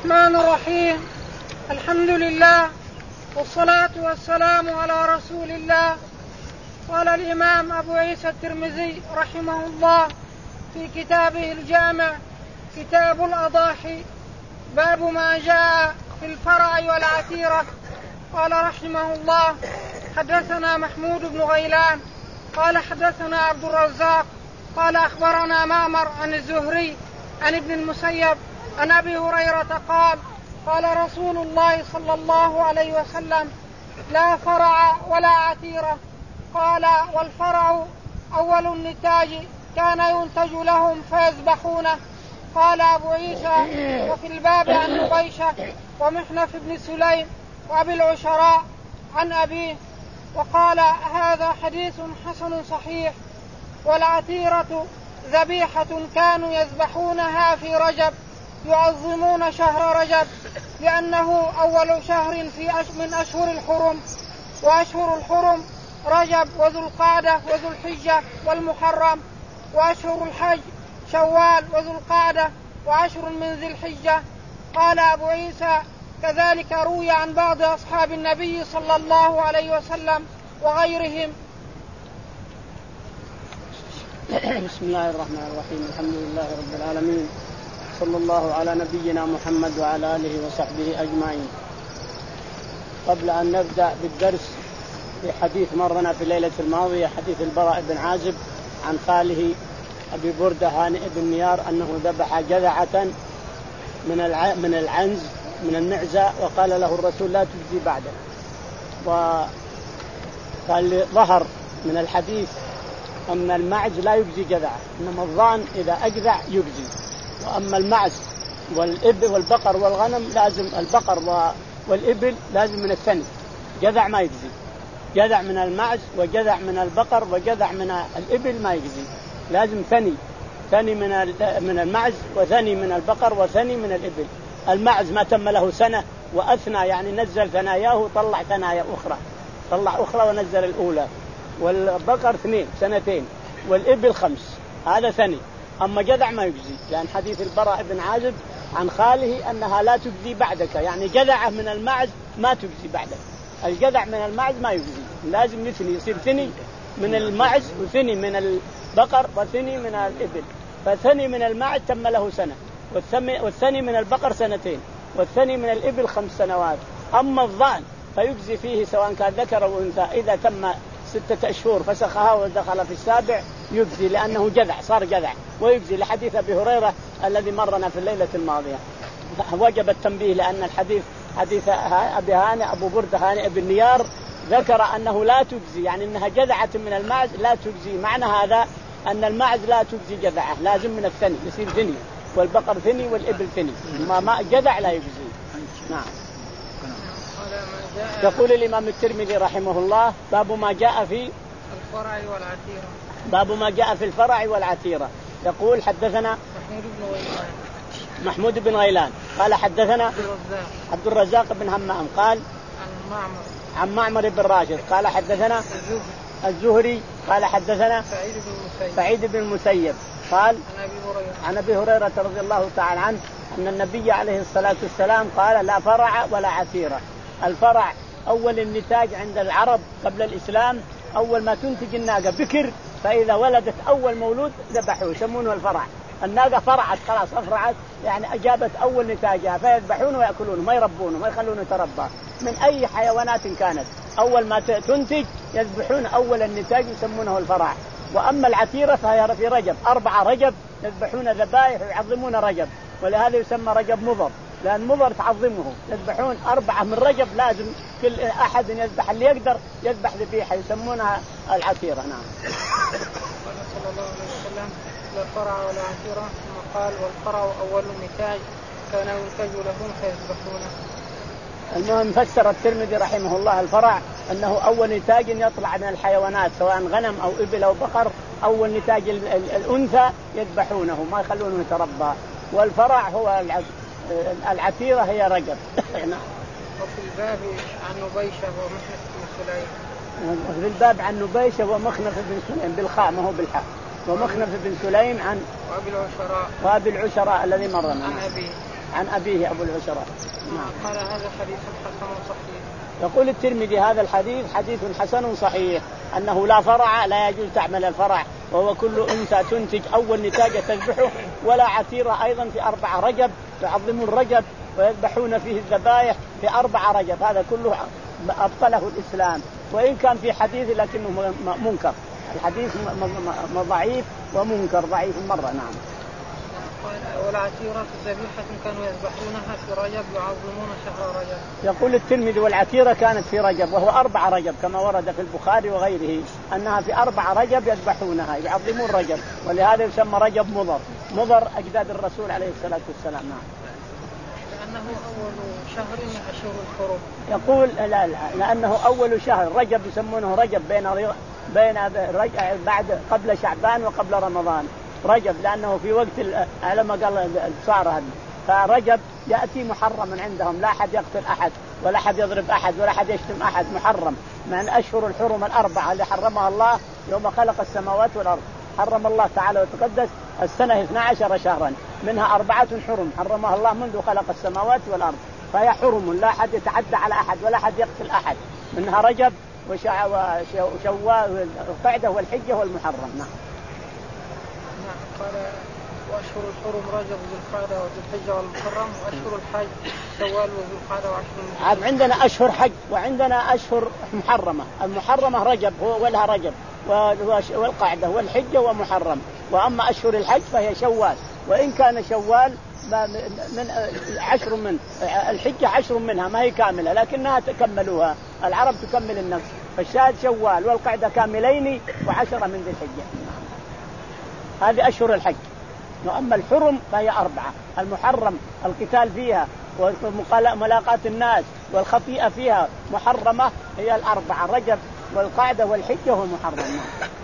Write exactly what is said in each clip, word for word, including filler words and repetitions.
الرحمن الرحيم. الحمد لله والصلاة والسلام على رسول الله. قال الإمام أبو عيسى الترمذي رحمه الله في كتابه الجامع كتاب الأضاحي باب ما جاء في الفرع والعتيرة. قال رحمه الله: حدثنا محمود بن غيلان قال حدثنا عبد الرزاق قال أخبرنا معمر عن الزهري عن ابن المسيب عن أبي هريرة قال: قال رسول الله صلى الله عليه وسلم: لا فرع ولا عتيرة. قال: والفرع أول النتاج كان ينتج لهم فيذبحونه. قال أبو عيسى: وفي الباب عن نبيشة ومحنف بن سليم وأبي العشراء عن أبيه. وقال: هذا حديث حسن صحيح. والعتيرة ذبيحة كانوا يذبحونها في رجب، يعظمون شهر رجب لأنه أول شهر في أش... من أشهر الحرم، وأشهر الحرم رجب وذو القعدة وذو الحجة والمحرم، وأشهر الحج شوال وذو القعدة وعشر من ذي الحجة. قال أبو عيسى: كذلك روي عن بعض أصحاب النبي صلى الله عليه وسلم وغيرهم. بسم الله الرحمن الرحيم. الحمد لله رب العالمين، صلى الله على نبينا محمد وعلى آله وصحبه أجمعين. قبل أن نبدأ بالدرس في حديث مرنا في الليلة الماضية، حديث البراء بن عازب عن خاله أبي بردة هانئ بن نيار أنه ذبح جذعة من من العنز من المعزة، وقال له الرسول: لا تجزي بعده. وقال ظهر من الحديث أن المعز لا يجزي جذعة، إنما الضان إذا أجذع يجزي. وأما المعز والإبل والبقر والغنم لازم البقر والإبل لازم من الثني، جذع ما يجزي. جذع من المعز وجذع من البقر وجذع من الإبل ما يجزي، لازم ثني، ثني من من المعز وثني من البقر وثني من الإبل. المعز ما تم له سنة وأثنى، يعني نزل ثناياه وطلع ثنايا أخرى، طلع أخرى ونزل الأولى. والبقر اثنين سنتين والإبل خمس، هذا ثني. أما جذع ما يجزي، لأن حديث البراء بن عازب عن خاله أنها لا تجزي بعدك، يعني جذعة من المعز ما تجزي بعدك. الجذع من المعز ما يجزي، لازم يثني، يصير ثني من المعز وثني من البقر وثني من الإبل. فثني من المعز تم له سنة، والثني من البقر سنتين، والثني من الإبل خمس سنوات. أما الضأن فيجزي فيه سواء كان ذكر أو أنثى، إذا تم ستة أشهر فسخها ودخل في السابع يجزي، لأنه جذع، صار جذع ويجزي، لحديث أبي هريرة الذي مرنا في الليلة الماضية. وجب التنبيه لأن الحديث حديث أبي هانئ أبو بردة هانئ بن نيار ذكر أنه لا تجزي، يعني أنها جذعة من المعز لا تجزي. معنى هذا أن المعز لا تجزي جذعة، لازم من الثني، يصير ثني، والبقر ثني والإبل ثني، ما ما جذع لا يجزي. نعم. يقول الإمام الترمذي رحمه الله: باب ما جاء في الفرع والعتيرة. باب ما جاء في الفرع والعتيرة. يقول: حدثنا محمود بن غيلان محمود بن غيلان قال حدثنا عبد الرزاق عبد الرزاق بن همام قال عن معمر عن معمر بن راشد قال حدثنا الزهري الزهري قال حدثنا سعيد بن المسيب سعيد بن المسيب قال عن أبي هريرة عن أبي هريرة رضي الله تعالى عنه أن النبي عليه الصلاة والسلام قال: لا فرع ولا عتيرة. الفرع أول النتاج عند العرب قبل الإسلام، أول ما تنتج الناقة بكر، فإذا ولدت أول مولود ذبحوه، يسمونه الفرع. الناقة فرعت خلاص، أفرعت يعني أجابت أول نتاجها، فيذبحونه ويأكلونه، ما يربونه، ما يخلونه يتربى من أي حيوانات كانت. أول ما تنتج يذبحون أول النتاج، يسمونه الفرع. وأما العتيرة فهي في رجب، أربعة رجب يذبحون ذبائح ويعظمون رجب، ولهذا يسمى رجب مضر، لأن مضر تعظمه. يذبحون أربعة من رجب، لازم كل أحد يذبح اللي يقدر يذبح ذبيحة، يسمونها العتيرة. نعم. قال صلى الله عليه وسلم: لا فرع ولا عتيرة. ثم قال: والفرع أول النتاج كان ينتج لهم فيذبحونه. المهم فسر الترمذي رحمه الله الفرع أنه أول نتاج يطلع من الحيوانات، سواء غنم أو إبل أو بقر، أول نتاج الأنثى يذبحونه، ما يخلونه يتربى. والفرع هو العتيرة هي رجب. وفي الباب عن نبيشة ومخنف بن سليم. في الباب عن نبيشة ومخنف بن سليم بالخاء ما هو بالحاء. ومخنف بن سليم عن وأبي العشراء وأبي العشراء الذي مرنا عن أبي عن أبيه أبو العشرة. نعم. قال هذا حديث حسن صحيح. يقول الترمذي هذا الحديث حديث حسن صحيح، أنه لا فرع، لا يجوز تعمل الفرع، وهو كل أنثى تنتج أول نتاجة تذبحه، ولا عتيرة أيضا في أربع رجب، يعظمون رجب ويذبحون فيه الذبائح في أربع رجب، هذا كله أبطله الإسلام، وإن كان في حديث لكنه منكر، الحديث ضعيف ومنكر ضعيف مرة. نعم. والعتيرة ذبيحة كانوا يذبحونها في رجب يعظمون شهر رجب. يقول الترمذي والعتيرة كانت في رجب، وهو أربع رجب كما ورد في البخاري وغيره أنها في أربع رجب يذبحونها يعظمون رجب، ولهذا يسمى رجب مضر، مضر أجداد الرسول عليه الصلاة والسلام. نعم. لأنه أول شهر من أشهر الحرم. يقول لا لا لأنه أول شهر رجب، يسمونه رجب بين بين بعد قبل شعبان وقبل رمضان، رجب لأنه في وقت على ما قال الصارة، فرجب يأتي محرما عندهم، لا أحد يقتل أحد ولا أحد يضرب أحد ولا أحد يشتم أحد، محرم من أشهر الحرم الأربعة اللي حرمها الله يوم خلق السماوات والأرض. حرم الله تعالى وتقدس السنة اثنا عشر شهرا، منها أربعة حرم حرمها الله منذ خلق السماوات والأرض، فهي حرم لا أحد يتعدى على أحد ولا أحد يقتل أحد، منها رجب وشوال والقعدة والحجة والمحرم. نعم. قال وأشهر الحرم رجب وذو القعدة وذو الحجة والمحرم، وأشهر الحج شوال وذو القعدة وعشر المحرم. عندنا أشهر حج وعندنا أشهر محرمة، المحرمة رجب هو ولها رجب والقعدة والحجة ومحرم، وأما أشهر الحج فهي شوال، وإن كان شوال من عشر من الحجة عشر منها ما هي كاملة لكنها تكملوها، العرب تكمل النفس، فالشاهد شوال والقعدة كاملين وعشرة من ذي الحجة. هذه أشهر الحج. وأما الحرم فهي أربعة، المحرم القتال فيها وملاقاة الناس والخطيئة فيها محرمة، هي الأربعة رجب والقعدة والحجة والمحرم.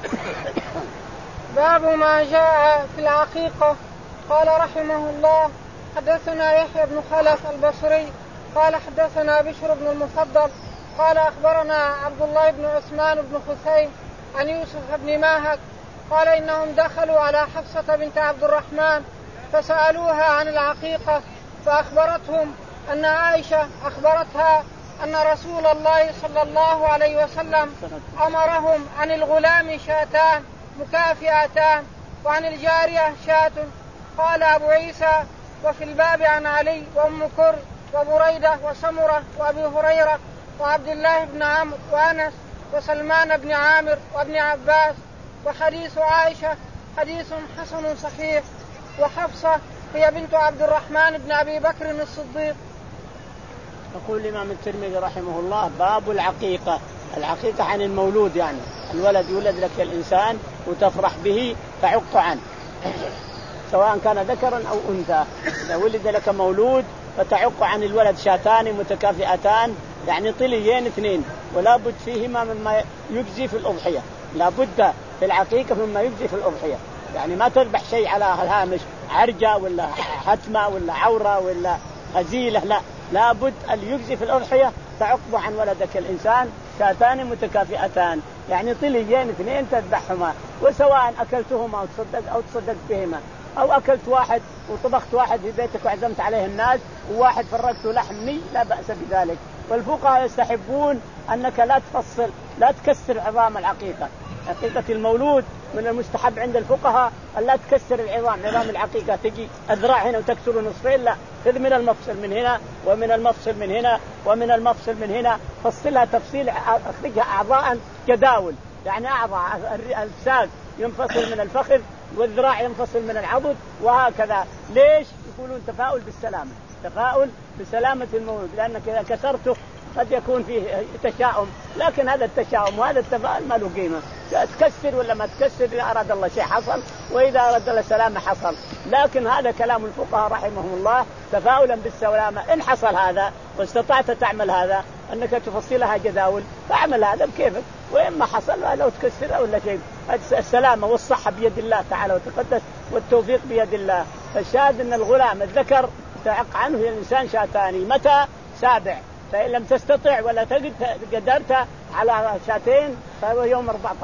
باب ما جاء في العقيقة. قال رحمه الله حدثنا يحيى بن خلف البصري قال حدثنا بشر بن المفضل قال أخبرنا عبد الله بن عثمان بن خثيم عن يوسف بن ماهك قال إنهم دخلوا على حفصة بنت عبد الرحمن فسألوها عن العقيقة، فأخبرتهم أن عائشة أخبرتها أن رسول الله صلى الله عليه وسلم أمرهم عن الغلام شاتان مكافئتان وعن الجارية شاة. قال أبو عيسى وفي الباب عن علي وأم كر وبريدة وسمرة وأبي هريرة وعبد الله بن عمرو وأنس وسلمان بن عامر وابن عباس. وحديث عائشة حديث حسن صحيح. وحفصة هي بنت عبد الرحمن بن أبي بكر الصديق. يقول الإمام الترمذي رحمه الله باب العقيقة. العقيقة عن المولود، يعني الولد يولد لك الإنسان وتفرح به تعق عنه سواء كان ذكرا أو أنثى. إذا ولد لك مولود فتعق عن الولد شاتان متكافئتان، يعني طليين اثنين، ولا بد فيهما مما يجزي في الأضحية، لا بد في العقيقة مما يجزي في الأضحية، يعني ما تذبح شيء على الهامش عرجة ولا حتمة ولا عورة ولا هزيلة، لا لا بد أن يجزي في الأضحية. تعقب عن ولدك الإنسان شاتان متكافئتان، يعني طليين اثنين تذبحهما، وسواء أكلتهما أو تصدق أو تصدق بهما، أو أكلت واحد وطبخت واحد في بيتك وعزمت عليه الناس وواحد فرقته لحمي لا بأس بذلك. والفقهاء يستحبون أنك لا تفصل، لا تكسر عظام العقيقة. عقيقة المولود من المستحب عند الفقهاء أن لا تكسر العظام، عظام العقيقة تجي أذراع هنا وتكسر نصفين، لا، خذ من المفصل من هنا ومن المفصل من هنا ومن المفصل من هنا، فصلها تفصيل، أخرجها أعضاء جداول، يعني أعضاء الساق ينفصل من الفخذ والذراع ينفصل من العضد وهكذا. ليش؟ يقولون تفاؤل بالسلامة، تفاؤل بسلامة المولود، لأنك إذا كسرته قد يكون فيه تشاؤم، لكن هذا التشاؤم وهذا التفاؤل ما له قيمة، تكسر ولا ما تكسر، إذا أراد الله شيء حصل وإذا أراد الله سلامة حصل. لكن هذا كلام الفقهاء رحمهم الله تفاؤلا بالسلامة. إن حصل هذا واستطعت تعمل هذا أنك تفصلها جداول فاعمل هذا بكيفك، وإما حصل لو تكسر ولا شيء، السلامة والصحة بيد الله تعالى وتقدس، والتوفيق بيد الله. فالشاهد أن الغلام الذكر تعق عنه الإنسان شاتاني. متى؟ سابع، فإن لم تستطع ولا قدرت على شاتين فهو يوم أربعة عشر،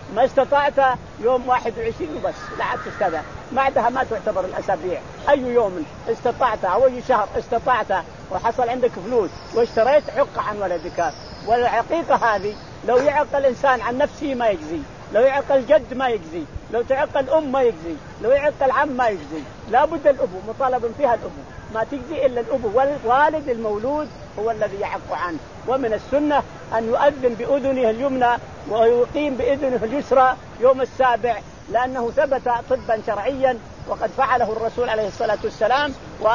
ما استطعت يوم واحد وعشرين وبس، لا عاد تستدع بعدها ما تعتبر الأسابيع. أي يوم استطعت أو أي شهر استطعت وحصل عندك فلوس واشتريت عق عن ولدك. والعقيقة هذه لو يعق الإنسان عن نفسه ما يجزي، لو يعق الجد ما يجزي، لو تعق الأم ما يجزي، لو يعق العم ما يجزي، لا بد الأبو مطالب فيها الأبو، ما تجزي إلا الأبو. والوالد المولود هو الذي يعق عنه. ومن السنة أن يؤذن بأذنه اليمنى ويقيم بأذنه اليسرى يوم السابع، لأنه ثبت طبا شرعيا وقد فعله الرسول عليه الصلاة والسلام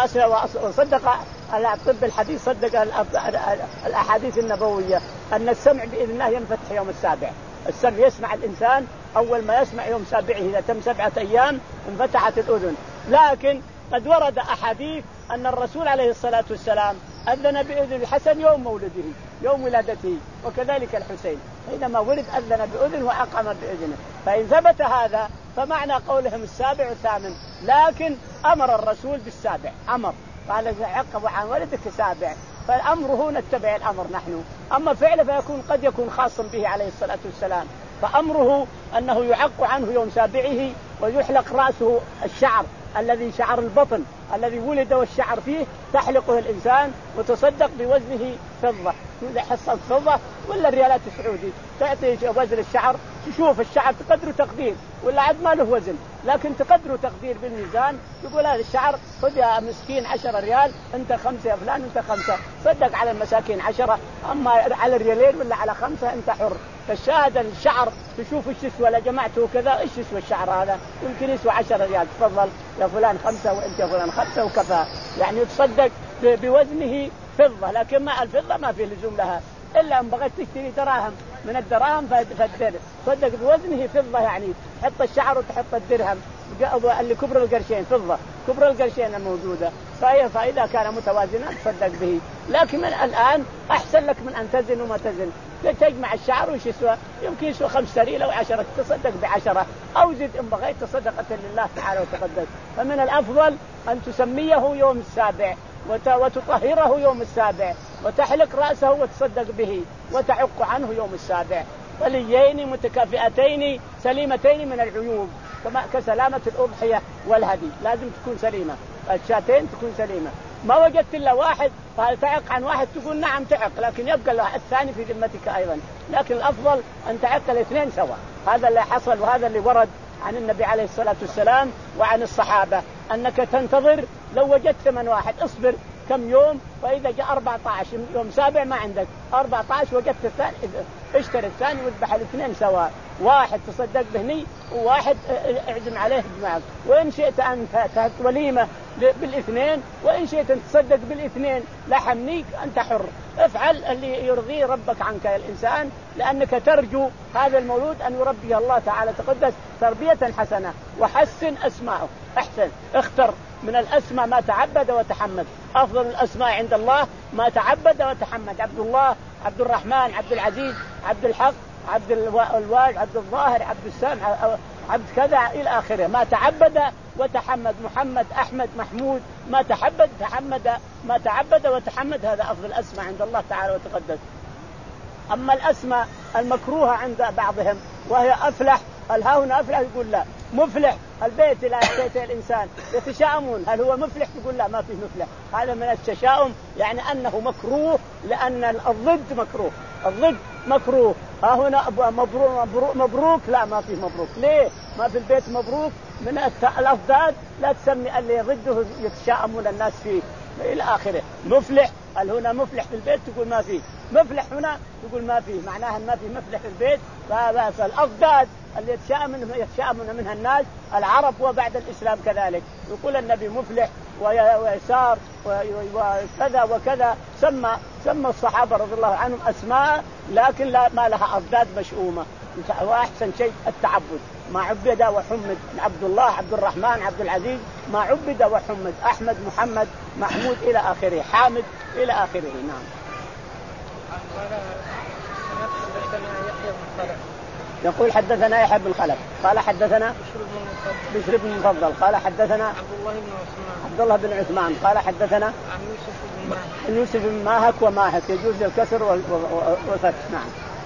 وصدق الطب الحديث، صدق الأحاديث النبوية أن السمع بإذن الله ينفتح يوم السابع. السمع يسمع الإنسان أول ما يسمع يوم سابعه، إذا تم سبعة أيام انفتحت الأذن. لكن قد ورد أحاديث أن الرسول عليه الصلاة والسلام أذن بأذن الحسن يوم مولده يوم ولادته، وكذلك الحسين حينما ولد أذن بأذن وأقام بأذنه. فإن ثبت هذا فمعنى قولهم السابع والثامن، لكن أمر الرسول بالسابع، أمر قال عقب عن ولدك سابع، فالأمر نتبع الأمر نحن. أما فعله فيكون قد يكون خاصا به عليه الصلاة والسلام، فأمره أنه يعق عنه يوم سابعه ويحلق رأسه الشعر الذي شعر البطن الذي ولد والشعر فيه تحلقه الإنسان وتصدق بوزنه فضة، حصة فضة ولا الريالات السعودي تعطي وزن الشعر، تشوف الشعر تقدره تقدير ولا عد ما له وزن، لكن تقدره تقدير بالميزان. يقول هذا الشعر خذ يا مسكين عشرة ريال، أنت خمسة يا فلان أنت خمسة، صدق على المساكين عشرة، أما على الريالين ولا على خمسة أنت حر. فالشاهد الشعر تشوف ايش يسوى، لا جمعته كذا ايش يسوى الشعر هذا، يمكن يسوى عشرة ريال، تفضل يا فلان خمسة وانت يا فلان خمسة وكفى، يعني يتصدق بوزنه فضة. لكن مع الفضة ما في لزوم لها إلا أن بغيت تشتري دراهم من الدراهم فالدر صدق بوزنه فضة، يعني حط الشعر وتحط الدرهم اللي كبر القرشين فضة، كبر القرشين الموجودة، فإذا كان متوازنا تصدق به. لكن من الآن أحسن لك من أن تزن وما تزن، تجمع الشعر وش يسوى، يمكن يسوى خمسة ريال أو عشرة، تصدق بعشرة أو زد إن بغيت صدقة لله تعالى وتقدس. فمن الأفضل أن تسميه يوم السابع وتطهره يوم السابع وتحلق رأسه وتصدق به وتعق عنه يوم السابع. وليين متكافئتين سليمتين من العيوب، كما كسلامة الأضحية والهدي لازم تكون سليمة، الشاتين تكون سليمة. ما وجدت إلا واحد فهل تعق عن واحد تقول نعم تعق، لكن يبقى الثاني في ذمتك أيضا، لكن الأفضل أن تعق الاثنين سوا. هذا اللي حصل وهذا اللي ورد عن النبي عليه الصلاة والسلام وعن الصحابة، أنك تنتظر لو وجدت من واحد اصبر كم يوم، فإذا جاء أربعة عشر يوم سابع ما عندك أربعة عشر وجدت الثاني اشتري الثاني واذبح الاثنين سواء، واحد تصدق بهني وواحد اعزم عليه دماغك. وإن شئت أن تهت وليمة بالاثنين وإن شئت أن تصدق بالاثنين لحمنيك أنت حر، افعل اللي يرضي ربك عنك يا الإنسان، لأنك ترجو هذا المولود أن يربيه الله تعالى تقدس تربية حسنة. وحسن أسماءه، احسن اختر من الأسماء ما تعبد وتحمد، أفضل الأسماء عند الله ما تعبد وتحمد، عبد الله، عبد الرحمن، عبد العزيز، عبد الحق، عبد الواج، عبد الظاهر، عبد السامع، عبد كذا إلى آخره، ما تعبد وتحمد، محمد، أحمد، محمود، ما تعبد تحمد، ما تعبد وتحمد، هذا أفضل الأسماء عند الله تعالى وتقدس. أما الأسماء المكروهة عند بعضهم وهي أفلح، الها هنا أفلح يقول لا، مفلح البيت لا يأتي الإنسان يتشاءمون هل هو مفلح تقول لا ما فيه مفلح، هذا من التشاؤم، يعني أنه مكروه لأن الضد مكروه، الضد مكروه. ها هنا مبروك, مبروك, مبروك لا ما فيه مبروك، ليه ما في البيت مبروك؟ من الأفضاد لا تسمي اللي ضده يتشاءمون الناس فيه إلى آخره. مفلح هل هنا مفلح في البيت تقول ما فيه، مفلح هنا تقول ما فيه، معناها ما فيه مفلح في البيت. فالأفضاد اللي يتشاءمون يتشاءمون منها الناس العرب وبعد الإسلام كذلك، يقول النبي مفلح ويسار وكذا وكذا، سمى سمى الصحابة رضي الله عنهم أسماء لكن لا ما لها أضداد مشؤومة. وأحسن شيء التعبد، ما عبد وحمد، عبد الله، عبد الرحمن، عبد العزيز، ما عبد وحمد، أحمد، محمد، محمود إلى آخره، حامد إلى آخره. نعم. يقول حدثنا يحيى بن خلف قال حدثنا بشر بن المفضل قال حدثنا عبد الله بن عثمان عبد الله بن عثمان قال حدثنا عن يوسف بن ماهك يوسف بن ماهك وماهك يجوز الكسر والفتح. نعم.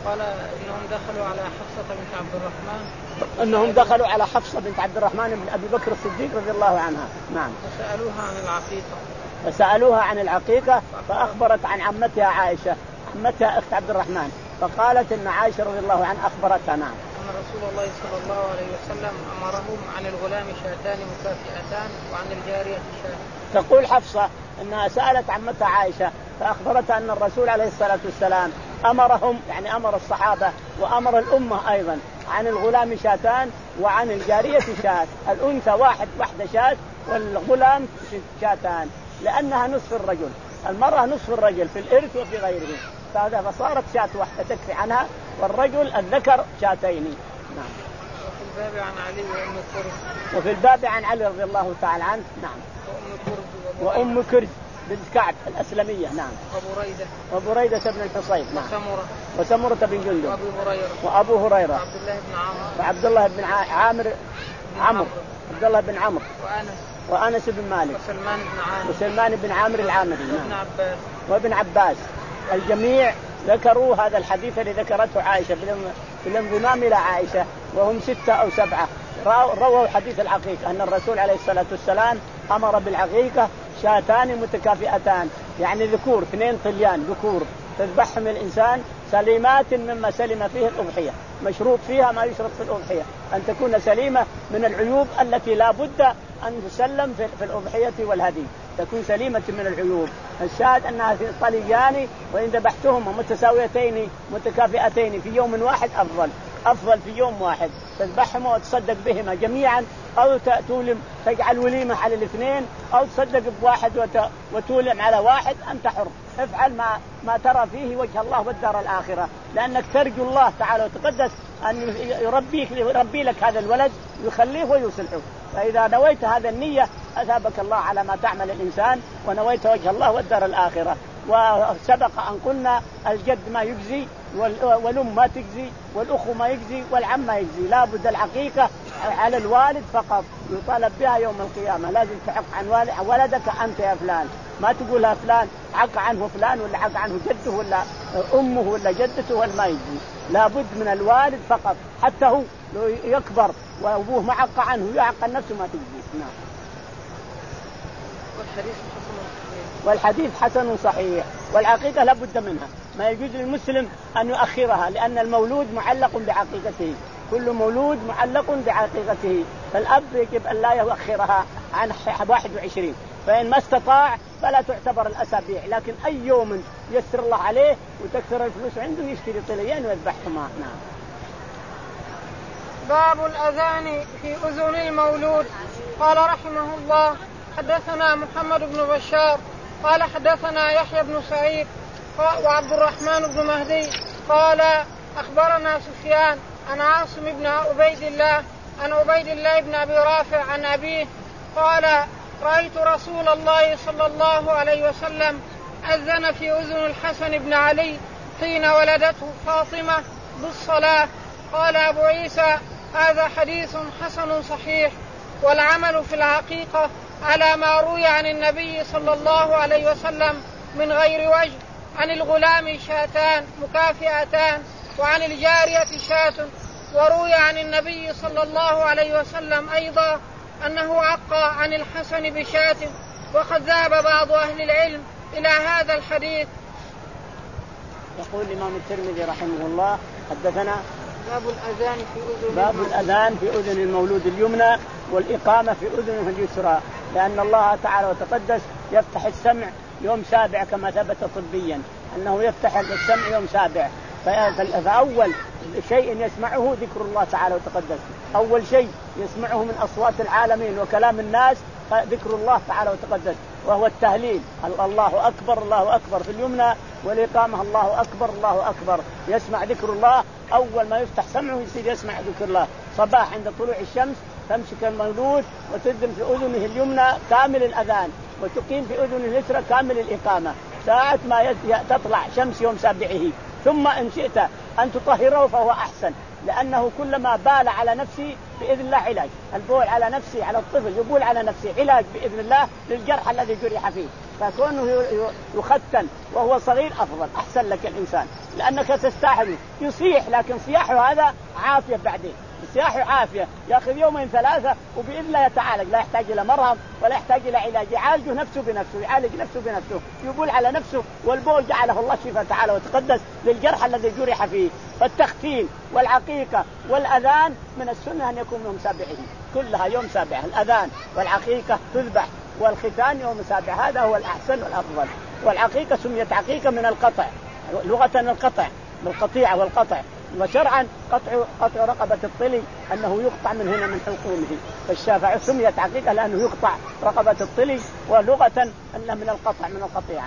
قال إنهم دخلوا على حفصة بنت عبد الرحمن أنهم دخلوا على حفصة بنت عبد الرحمن بن أبي بكر الصديق رضي الله عنها. نعم. فسألوها عن العقيقة فسألوها عن العقيقة فأخبرت عن عمتها عائشة عمتها أخت عبد الرحمن، فقالت إن عائشة رضي الله عنها أخبرتها. نعم. أن رسول الله صلى الله عليه وسلم أمرهم عن الغلام شاتان مكافئتان وعن الجارية شاة. تقول حفصة أنها سألت عمتها عائشة فأخبرتها أن الرسول عليه الصلاة والسلام أمرهم، يعني أمر الصحابة وأمر الأمة أيضا، عن الغلام شاتان وعن الجارية شاة. الأنثى واحد واحدة شاة والغلام شاتان، لأنها نصف الرجل، المرأة نصف الرجل في الإرث وفي غيره، فهذا فصارت شاة واحدة تكفي عنها، والرجل الذكر شاتين. نعم. وفي الباب عن علي وأم كرز. وفي الباب عن علي رضي الله تعالى عنه. نعم. وأم كرز وأم كرز بنت كعب الأسلمية. نعم. وبريدة وبريدة بن الحصيب. نعم. وسمرة وسمرة بن جندب. وأبو هريرة وأبو هريرة وعبد الله بن عمرو وعبد الله بن عامر عمرو عبد الله بن عمرو وأنس وأنس بن مالك وسلمان بن عامر وسلمان بن عامر العامري. وابن عباس وابن عباس. الجميع ذكروا هذا الحديث الذي ذكرته عائشة في الانضمام إلى عائشة، وهم ستة أو سبعة رووا حديث العقيقة، أن الرسول عليه الصلاة والسلام أمر بالعقيقة شاتان متكافئتان، يعني ذكور اثنين طليان ذكور تذبحهم الإنسان سليمات مما سلم فيه الأضحية، مشروط فيها ما يشرط في الأضحية أن تكون سليمة من العيوب التي لا بد أن تسلم في الأضحية والهدي، تكون سليمة من العيوب. الشاهد أنها في طليان، وإن ذبحتهما متساويتين متكافئتين في يوم واحد أفضل أفضل في يوم واحد تذبحهما وتصدق بهما جميعا، أو تولم تجعل وليمة على الاثنين، أو تصدق بواحد وتولم على واحد، أنت حر، افعل ما ما ترى فيه وجه الله والدار الآخرة، لأنك ترجو الله تعالى وتقدس أن يربيك يربي لك هذا الولد ويخليه ويصلحه. فإذا نويت هذا النية أثابك الله على ما تعمل الإنسان، ونويت وجه الله والدار الآخرة. وسبق أن قلنا الجد ما يجزي والأم ما تجزي والأخو ما يجزي والعم ما يجزي، لا بد العقيقة على الوالد فقط يطالب بها يوم القيامة، لازم تحق عن ولدك أنت يا فلان، ما تقولها فلان عق عنه فلان ولا عق عنه جده ولا أمه ولا جدته ولا ما يجزي، لا بد من الوالد فقط، حتى هو لو يكبر وأبوه ما عق عنه يعق عن نفسه ما تجزي. نعم. والحديث حسن صحيح. والحديث حسن صحيح. والعقيقة لا بد منها، ما يجوز للمسلم أن يؤخرها، لأن المولود معلق بعقيقته، كل مولود معلق بعقيقته، فالأب يجب أن لا يؤخرها عن واحد وعشرين، فإن ما استطاع فلا تعتبر الأسابيع، لكن أي يوم يسر الله عليه وتكثر الفلوس عنده يشتري طليان ويذبحهما. نعم. باب الأذان في أذن المولود. قال رحمه الله حدثنا محمد بن بشار قال حدثنا يحيى بن سعيد وعبد الرحمن بن مهدي قال أخبرنا سفيان عن عاصم بن عبيد الله عن عبيد الله بن أبي رافع عن أبيه قال رأيت رسول الله صلى الله عليه وسلم أذن في أذن الحسن بن علي حين ولدته فاطمة بالصلاة. قال أبو عيسى هذا حديث حسن صحيح. والعمل في العقيقة على ما روي عن النبي صلى الله عليه وسلم من غير وجه، عن الغلام شاتان مكافئتان وعن الجارية شاة. وروي عن النبي صلى الله عليه وسلم أيضا أنه عق عن الحسن بشاة، وقد ذهب بعض أهل العلم إلى هذا الحديث. يقول الإمام الترمذي رحمه الله حدثنا باب الأذان في أذن باب الأذان في أذن المولود اليمنى والإقامة في أذنه اليسرى، لأن الله تعالى وتقدس يفتح السمع يوم سابع كما ثبت طبيا أنه يفتح السمع يوم سابع، فأول شيء يسمعه ذكر الله تعالى وتقدس، أول شيء يسمعه من أصوات العالمين وكلام الناس ذكر الله تعالى وتقدس، وهو التهليل الله أكبر الله أكبر في اليمنى، والإقامة الله أكبر الله أكبر، يسمع ذكر الله أول ما يفتح سمعه يصير يسمع ذكر الله. صباح عند طلوع الشمس تمسك المولود وتذن في أذنه اليمنى كامل الأذان، وتقيم في أذنه اليسرى كامل الإقامة ساعة ما تطلع شمس يوم سابعه. ثم إن شئت أن تطهره فهو أحسن، لأنه كلما بال على نفسه بإذن الله علاج، البول على نفسه على الطفل يبول على نفسه علاج بإذن الله للجرح الذي جرح فيه، فكونه يختن وهو صغير أفضل أحسن لك الإنسان. لأنك تستاحل. يصيح لكن صياحه هذا عافية، بعدين صياحه عافية، يأخذ يومين ثلاثة وبإذن الله يتعالج، لا يحتاج إلى مرهم ولا يحتاج إلى علاج، يعالجه نفسه بنفسه، يعالج نفسه بنفسه، يبول على نفسه، والبول جعله الله شفاء تعالى وتقدس للجرح الذي جرح فيه. فالتختين والعقيقة والأذان من السنة أن يكون يوم سابعه، كلها يوم سابعه، الأذان والعقيقة تذبح والختان يوم سابع، هذا هو الأحسن والأفضل. والعقيقة سميت عقيقة من القطع، لغة القطع بالقطيعة والقطع، وشرعا قطع قطع رقبة الطلي أنه يقطع من هنا من حلقومه، فالشافعي سميت عقيقة لأنه يقطع رقبة الطلي، ولغة أنه من القطع من القطيعة.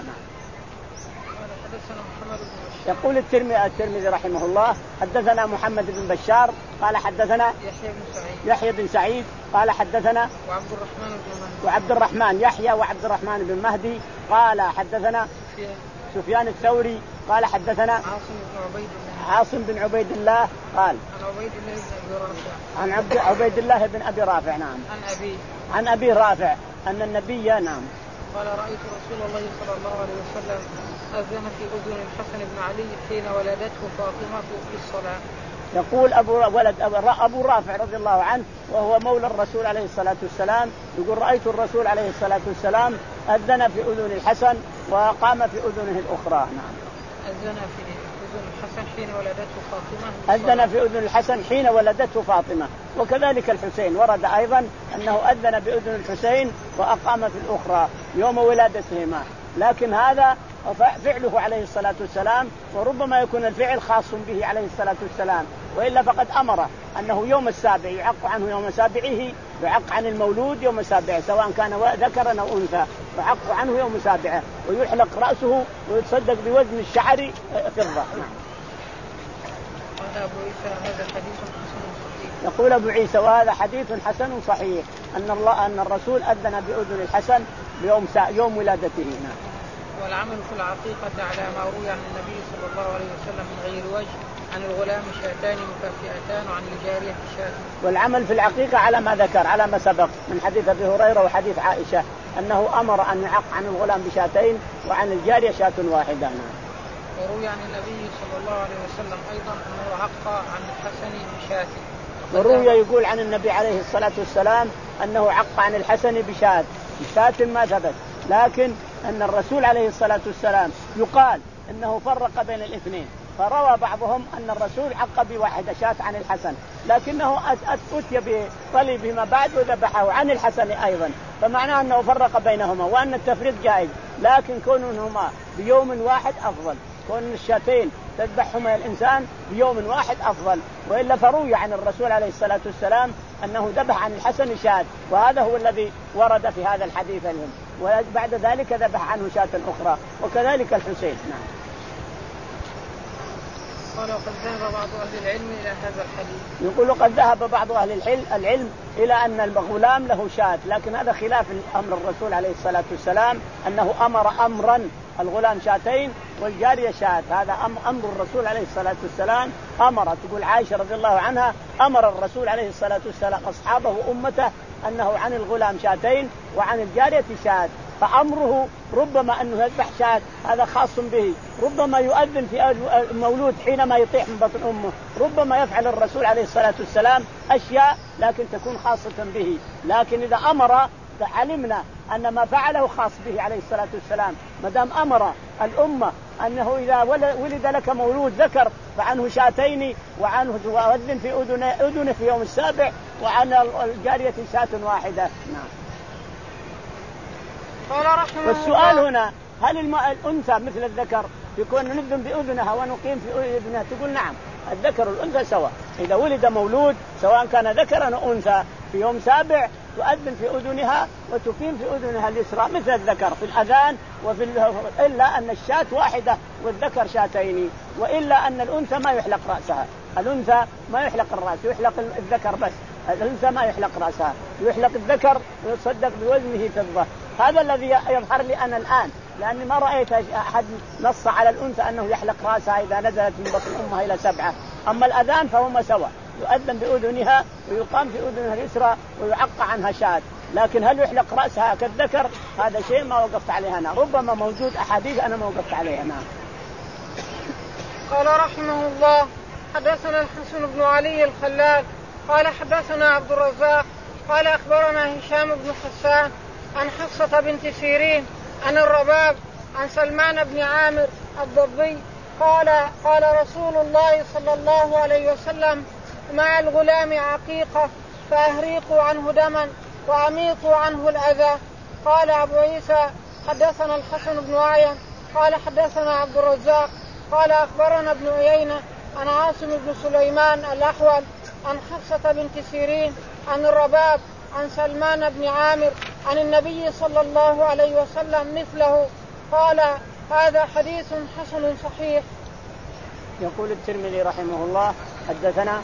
يقول الترمذي الترمذي رحمه الله حدثنا محمد بن بشار قال حدثنا يحيى بن سعيد يحيى بن سعيد قال حدثنا وعبد الرحمن بن مهدي وعبد الرحمن يحيى وعبد الرحمن بن مهدي قال حدثنا سفيان الثوري قال حدثنا عاصم بن عبيد الله عاصم بن عبيد الله قال عن عبيد الله بن أبي رافع عن عبد عبيد الله بن أبي رافع نعم عن أبي عن أبي رافع أن النبي نعم قال رأيت رسول الله صلى الله عليه وسلم أذن في أذن الحسن بن علي حين ولدته فاطمة في الصلاة. يقول أبو ولد أبو رافع رضي الله عنه وهو مولى الرسول عليه الصلاة والسلام يقول رأيت الرسول عليه الصلاة والسلام أذن في أذن الحسن وقام في أذنه الأخرى. نعم أذن في أذن الحسن حين ولدته فاطمة. أذن في أذن الحسن حين ولدته فاطمة، وكذلك الحسين ورد أيضا أنه أذن بأذن الحسين وأقام في الأخرى يوم ولادتهما، لكن هذا فعله عليه الصلاة والسلام، وربما يكون الفعل خاص به عليه الصلاة والسلام، وإلا فقد أمر أنه يوم السابع يعق عنه يوم سابعه، يعق عن المولود يوم سابعه سواء كان ذكرا أو أنثى، يعق عنه يوم سابعه ويحلق رأسه ويتصدق بوزن الشعر فضة. قال أبو عيسى هذا حديث حسن صحيح. يقول أبو عيسى وهذا حديث حسن صحيح أن الله أن الرسول أذن بأذن الحسن بيوم يوم ولادته. نعم. والعمل في العقيقة على ما روي عن النبي صلى الله عليه وسلم من غير وجه، عن الغلام شاتان مكافئتان وعن الجارية شاة. والعمل في العقيقة على ما ذكر على ما سبق من حديث أبي هريرة وحديث عائشة أنه أمر أن يعق عن الغلام بشاتين وعن الجارية شاة واحدة. وروي عن النبي صلى الله عليه وسلم أيضا أنه عق عن الحسن بشاة. وروي يقول عن النبي عليه الصلاة والسلام أنه عق عن الحسن بشاة، شاة ما ثبت، لكن أن الرسول عليه الصلاة والسلام يقال أنه فرق بين الاثنين، فروى بعضهم أن الرسول عق بواحدة شاة عن الحسن، لكنه أتي بطلي بما بعد وذبحه عن الحسن أيضا، فمعناه أنه فرق بينهما وأن التفريق جائز، لكن كونهما بيوم واحد أفضل، كون الشاتين تذبحهما الإنسان بيوم واحد أفضل، وإلا فروي عن الرسول عليه الصلاة والسلام أنه ذبح عن الحسن شاة، وهذا هو الذي ورد في هذا الحديث اليوم، وبعد ذلك ذبح عنه شاة أخرى، وكذلك الحسين. نعم. قال وقد ذهب بعض أهل العلم إلى هذا الحديث. يقول قد ذهب بعض أهل العلم إلى أن الغلام له شاة، لكن هذا خلاف أمر الرسول عليه الصلاة والسلام أنه أمر أمرا الغلام شاتين والجارية شاة، هذا أمر الرسول عليه الصلاة والسلام أمر. تقول عائشة رضي الله عنها أمر الرسول عليه الصلاة والسلام أصحابه وأمته أنه عن الغلام شاتين وعن الجارية شاة، فأمره ربما أنه يذبح شاة هذا خاص به، ربما يؤذن في المولود حينما يطيح من بطن أمه، ربما يفعل الرسول عليه الصلاة والسلام أشياء لكن تكون خاصة به، لكن إذا أمر علمنا أن ما فعله خاص به عليه الصلاة والسلام، مدام أمر الأمة أنه إذا ولد لك مولود ذكر فعنه شاتين وعنه وأذن في أذنه أذنه في يوم السابع وعن الجارية شاة واحدة. نعم. والسؤال هنا هل الأنثى مثل الذكر يكون نذن بأذنها ونقيم في أذنها؟ تقول نعم، الذكر والأنثى سواء، إذا ولد مولود سواء كان ذكرا أو أنثى في يوم سابع تؤذن في أذنها وتقيم في أذنها اليسرى مثل الذكر في الأذان، وفي إلا أن الشاة واحدة والذكر شاتين، وإلا أن الأنثى ما يحلق رأسها، الأنثى ما يحلق الرأس، يحلق الذكر بس، الأنثى ما يحلق رأسها، يحلق الذكر ويصدق بوزنه فضة. هذا الذي يظهر لي أنا الآن، لأني ما رأيت أحد نص على الأنثى أنه يحلق رأسها إذا نزلت من بطن أمها إلى سبعة. أما الأذان فهما سوا، يؤذن بأذنها ويقام في أذنها اليسرى ويعق عنها شاة، لكن هل يحلق رأسها كالذكر هذا شيء ما وقفت عليه أنا، ربما موجود أحاديث أنا ما وقفت عليها. نعم. قال رحمه الله حدثنا الحسن بن علي الخلال قال حدثنا عبد الرزاق قال أخبرنا هشام بن حسان عن حفصة بنت سيرين عن الرباب عن سلمان بن عامر الضبي قال قال رسول الله صلى الله عليه وسلم مع الغلام عقيقة فأهريقوا عنه دما وأميطوا عنه الأذى. قال أبو عيسى حدثنا الحسن بن عيان قال حدثنا عبد الرزاق قال أخبرنا ابن عيينة عن عاصم بن سليمان الأحول عن حفصة بنت سيرين عن الرباب عن سلمان بن عامر عن النبي صلى الله عليه وسلم مثله. قال هذا حديث حسن صحيح. يقول الترمذي رحمه الله حدثنا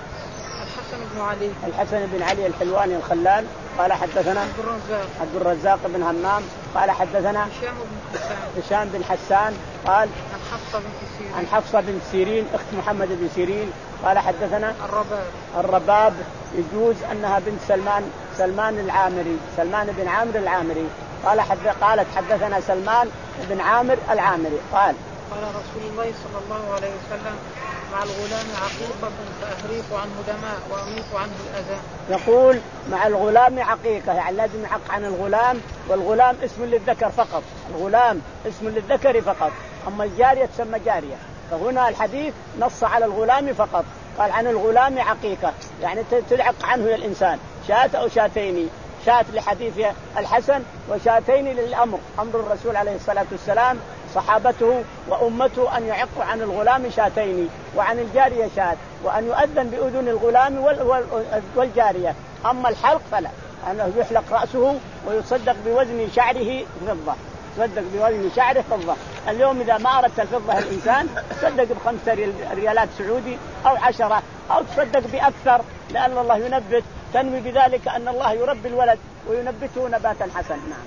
الحسن بن علي الحسن بن علي الحلواني الخلال قال حدثنا عبد الرزاق عبد الرزاق بن همام قال حدثنا هشام بن حسان هشام بن حسان قال عن حفصة بنت سيرين عن حفصة بنت سيرين اخت محمد بن سيرين قال حدثنا الرباب الرباب يجوز انها بنت سلمان سلمان العامري سلمان بن عامر العامري قال حد قالت حدثنا سلمان بن عامر العامري قال قال رسول الله صلى الله عليه وسلم مع الغلام عقيقة فأهريق عنه دماء وأميط عنه الأذى. يقول مع الغلام عقيقة يعني لازم يعق عن الغلام والغلام اسم للذكر فقط الغلام اسم للذكر فقط أما الجارية تسمى جارية فهنا الحديث نص على الغلام فقط قال عن الغلام عقيقة يعني تلعق عنه الإنسان شاة أو شاتين شاة لحديث الحسن وشاتين للأمر أمر الرسول عليه الصلاة والسلام صحابته وأمته أن يعقوا عن الغلام شاتين وعن الجارية شات وأن يؤذن بأذن الغلام والجارية. أما الحلق فلا أنه يحلق رأسه ويصدق بوزن شعره فضة تصدق بوزن شعره فضة. اليوم إذا ما أردت الفضة الإنسان تصدق بخمسة ريالات سعودي أو عشرة أو تصدق بأكثر لأن الله ينبت تنوي بذلك أن الله يربي الولد وينبته نباتا حسنا. نعم.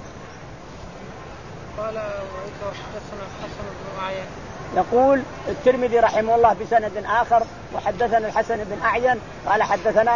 قال وحدثنا الحسن بن أعين يقول الترمذي رحمه الله بسند آخر وحدثنا الحسن بن أعين قال حدثنا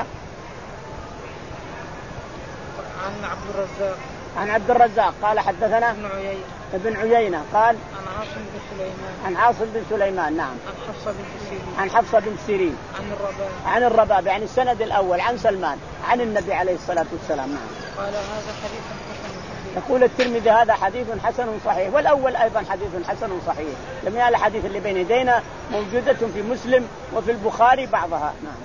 عن عبد الرزاق عن عبد الرزاق قال حدثنا ابن عيينة ابن عيينة قال عن عاصم بن سليمان عن عاصم بن سليمان نعم عن حفصة بنت سيرين عن حفصة بنت سيرين عن الرباب عن الرباب يعني السند الأول عن سلمان عن النبي عليه الصلاة والسلام. نعم. قال هذا حديث حسن صحيح. يقول الترمذي هذا حديث حسن صحيح والأول أيضا حديث حسن صحيح. جميع الحديث اللي بين يدينا موجودة في مسلم وفي البخاري بعضها. نعم.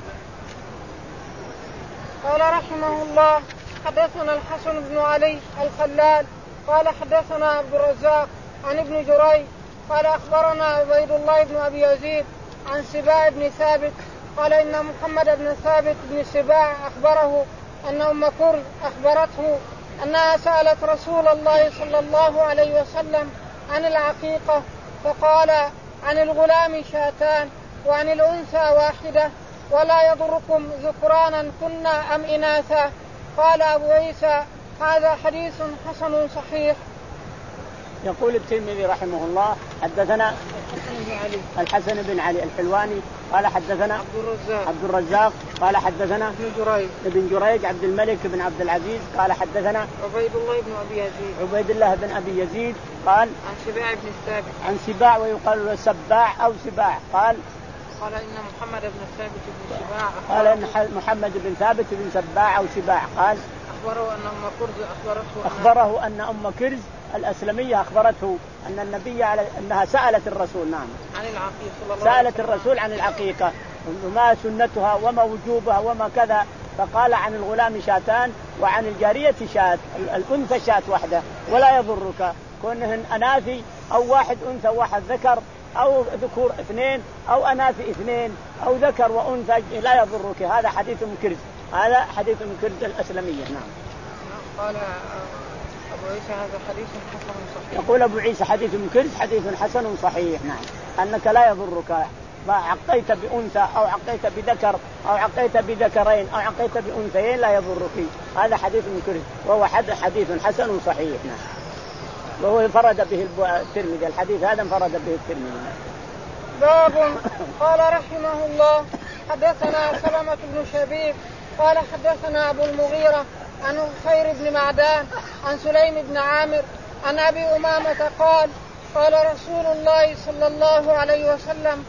قال رحمه الله حدثنا الحسن بن علي الخلال قال حدثنا عبد الرزاق عن ابن جريج قال أخبرنا عبيد الله بن أبي يزيد عن سباع بن ثابت قال إن محمد بن ثابت بن سباع أخبره أن أم كرز أخبرته أنها سألت رسول الله صلى الله عليه وسلم عن العقيقة فقال عن الغلام شاتان وعن الأنثى واحدة ولا يضركم ذكرانا كنا أم إناثا. قال أبو عيسى هذا حديث حسن صحيح. يقول الترمذي رحمه الله حدثنا الحسن بن علي الحلواني قال حدثنا عبد الرزاق عبد الرزاق قال حدثنا ابن جريج ابن جريج عبد الملك بن عبد العزيز قال حدثنا عبيد الله بن أبي يزيد عبيد الله بن أبي يزيد قال عن سباع بن ثابت عن سباع ويقال له سباع أو سباع قال قال إن محمد بن ثابت بن سباع قال إن محمد بن ثابت بن سباع أو سباع قال أخبره أن أم كرز أخبرته أخبره أن أم كرز الأسلمية أخبرته أن النبي على أنها سألت الرسول نعم عن العقيقة صلى الله عليه وسلم سألت الرسول عن العقيقة وما سنتها وما وجوبها وما كذا فقال عن الغلام شاتان وعن الجارية شات الأنثى شات واحدة ولا يضرك كونهن أناثي أو واحد أنثى واحد ذكر أو ذكور اثنين أو أناثي اثنين أو ذكر وأنثى لا يضرك. هذا حديث أم كرز هذا حديث أم كرز الأسلمية. نعم. قال أبو عيسى هذا حديث حسن صحيح. يقول أبو عيسى حديث أم كرز حديث حسن صحيح. نعم. أنك لا يضرك فعقيت بأنثى أو عقيت بذكر أو عقيت بذكرين أو عقيت بأنثيين لا يضرك. هذا حديث أم كرز وهو حديث حسن صحيح. نعم. وهو انفرد به الترمذي الحديث هذا انفرد به الترمذي. باب قال رحمه الله حدثنا سلمة بن شبيب قال حدثنا أبو المغيرة عن خير بن معدان عن سليم بن عامر عن أبي أمامة قال قال رسول الله صلى الله عليه وسلم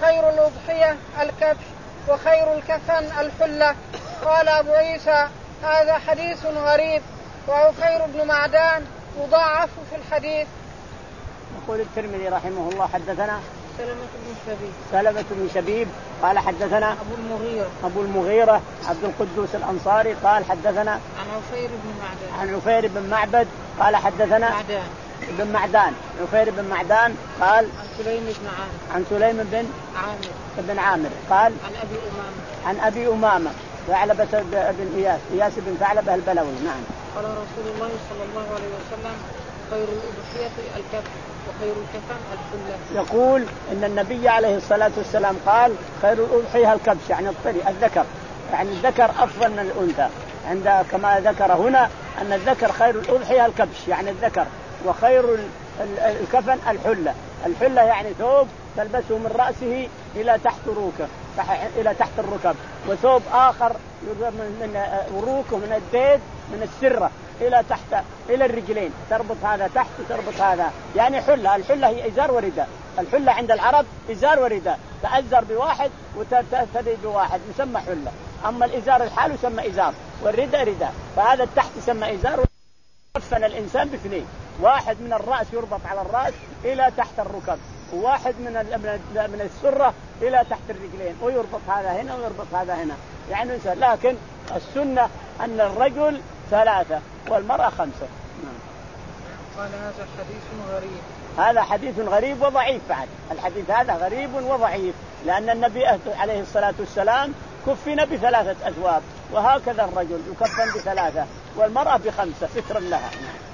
وخير الأضحية الكبش وخير الكفن الحلة. قال أبو عيسى هذا حديث غريب. وعفير بن معدان يضاعف في الحديث. يقول الترمذي رحمه الله حدثنا سلمة بن شبيب سلمة بن شبيب قال حدثنا أبو المغيرة أبو المغيرة عبد القدوس الأنصاري قال حدثنا عن عفير بن معدان عن عفير بن معبد قال حدثنا معدان بن معدان عفير بن معدان قال عن سليم بن عامر عن سليم بن عامر بن عامر قال عن أبي أمامة عن أبي أمامة ثعلبة بن إياس إياس بن ثعلبة البلوي. نعم. قال رسول الله صلى الله عليه وسلم خير الأضحية الكبش وخير الكفن الحلة. يقول إن النبي عليه الصلاة والسلام قال خير الأضحية الكبش يعني الطري الذكر يعني الذكر أفضل من الأنثى عند كما ذكر هنا أن الذكر خير الأضحية الكبش يعني الذكر وخير الكفن الحلة. الحلة يعني ثوب تلبسه من رأسه إلى تحت روكه إلى تحت الركب وثوب آخر من وروكه من الديد من السرة إلى تحت إلى الرجلين تربط هذا تحت وتربط هذا يعني حلة. الحلة هي إزار ورداء. الحلة عند العرب إزار ورداء تأزر بواحد وتأثري بواحد يسمى حلة. أما الإزار الحال يسمى إزار والرداء رداء. فهذا التحت يسمى إزار. وكفن الإنسان باثنين واحد من الرأس يربط على الرأس إلى تحت الركب وواحد من من السرة إلى تحت الرجلين ويربط هذا هنا ويربط هذا هنا يعني لكن السنة أن الرجل ثلاثة والمرأة خمسة. قال هذا حديث غريب. هذا حديث غريب وضعيف بعد. الحديث هذا غريب وضعيف لأن النبي عليه الصلاة والسلام كفن بثلاثة أثواب وهكذا الرجل يكفن بثلاثة والمرأة بخمسة سترا لها.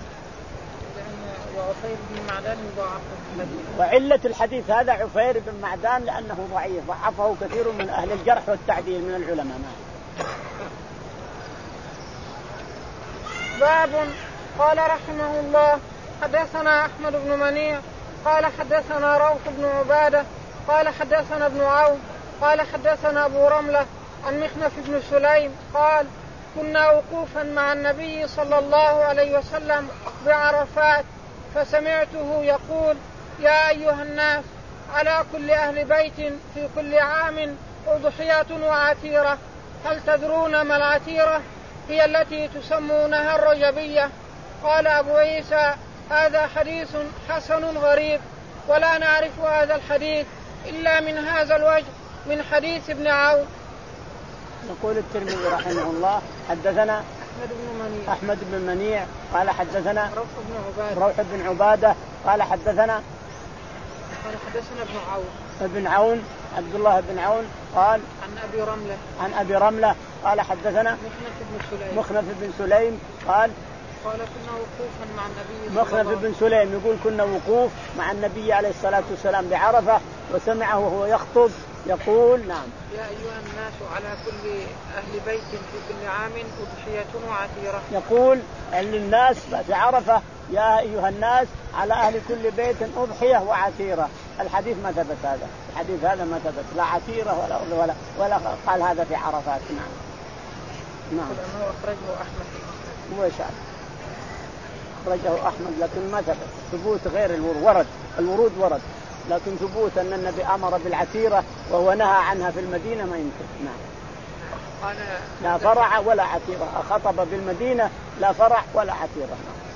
وعفير بن معدان يضاعف. وعلة الحديث هذا عفير بن معدان لأنه ضعيف ضعفه كثير من أهل الجرح والتعديل من العلماء. باب قال رحمه الله حدثنا أحمد بن منيع قال حدثنا روح بن عبادة قال حدثنا ابن عون قال حدثنا أبو رملة عن مخنف بن سليم قال كنا وقوفا مع النبي صلى الله عليه وسلم بعرفات فسمعته يقول يا أيها الناس على كل أهل بيت في كل عام أضحية وعتيرة هل تدرون ما العتيرة؟ هي التي تسمونها الرجبية. قال أبو عيسى هذا حديث حسن غريب ولا نعرف هذا الحديث إلا من هذا الوجه من حديث ابن عون. يقول الترمذي رحمه الله حدثنا أحمد بن منيع أحمد بن منيع قال حدثنا روح بن عبادة روح بن عبادة قال حدثنا قال حدثنا ابن عون ابن عون عبد الله بن عون قال عن أبي رملة عن أبي رملة قال حدثنا مخنف بن سليم مخنف بن سليم قال قال كنا وقوفا مع النبي مخنف بن سليم يقول كنا وقوف مع النبي عليه الصلاة والسلام بعرفة وسمعه وهو يخطب يقول نعم يا أيها الناس على كل أهل بيت في كل عام أضحية وعتيرة. يقول للناس في عرفة يا أيها الناس على أهل كل بيت أضحية وعتيرة. الحديث ما ثبت هذا الحديث هذا ما ثبت لا عتيرة ولا ولا ولا قال هذا في عرفات. نعم نعم أخرجه أحمد هو شعب أخرجه أحمد لكن ما ثبت ثبوت غير الورود الورود ورد لكن ثبوت أن النبي أمر بالعتيرة وهو نهى عنها في المدينة ما يمكن. نعم لا فرع ولا عتيرة خطب بالمدينة لا فرع ولا عتيرة.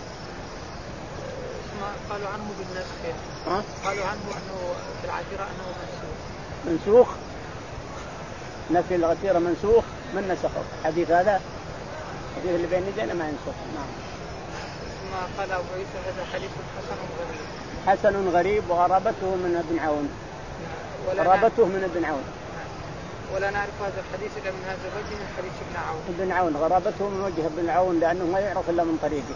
قالوا عنه بالنسخ ها؟ قالوا عنه أنه في العتيرة أنه منسوخ منسوخ نفي العتيرة منسوخ من نسخه حديث هذا الحديث اللي بين يدينا ما ينسخ. نعم ثم قال أبو عيسى هذا حديث حسن غريب حسن غريب وغرابته من ابن عون غرابته من ابن عون ولا نعرف هذا الحديث إلا من هذا الوجه من حديث ابن عون ابن عون غرابته من وجه ابن عون لأنه ما يعرف إلا من طريقه.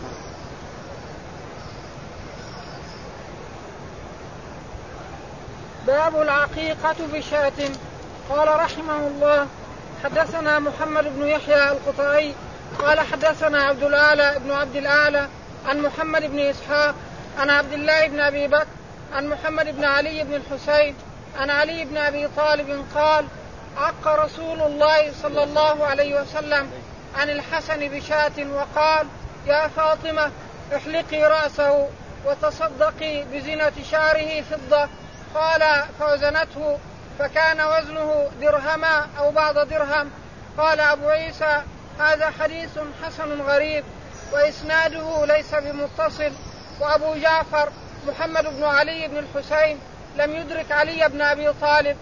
باب العقيقة بشاة. قال رحمه الله حدثنا محمد بن يحيى القطعي قال حدثنا عبد الأعلى بن عبد الأعلى عن محمد بن إسحاق عن عبد الله بن أبي بكر عن محمد بن علي بن الحسين عن علي بن أبي طالب قال عق رسول الله صلى الله عليه وسلم عن الحسن بشاة وقال يا فاطمة احلقي رأسه وتصدقي بزينة شعره فضة. قال فوزنته فكان وزنه درهما أو بعض درهم. قال أبو عيسى هذا حديث حسن غريب وإسناده ليس بمتصل. وأبو جعفر محمد بن علي بن الحسين لم يدرك علي بن أبي طالب.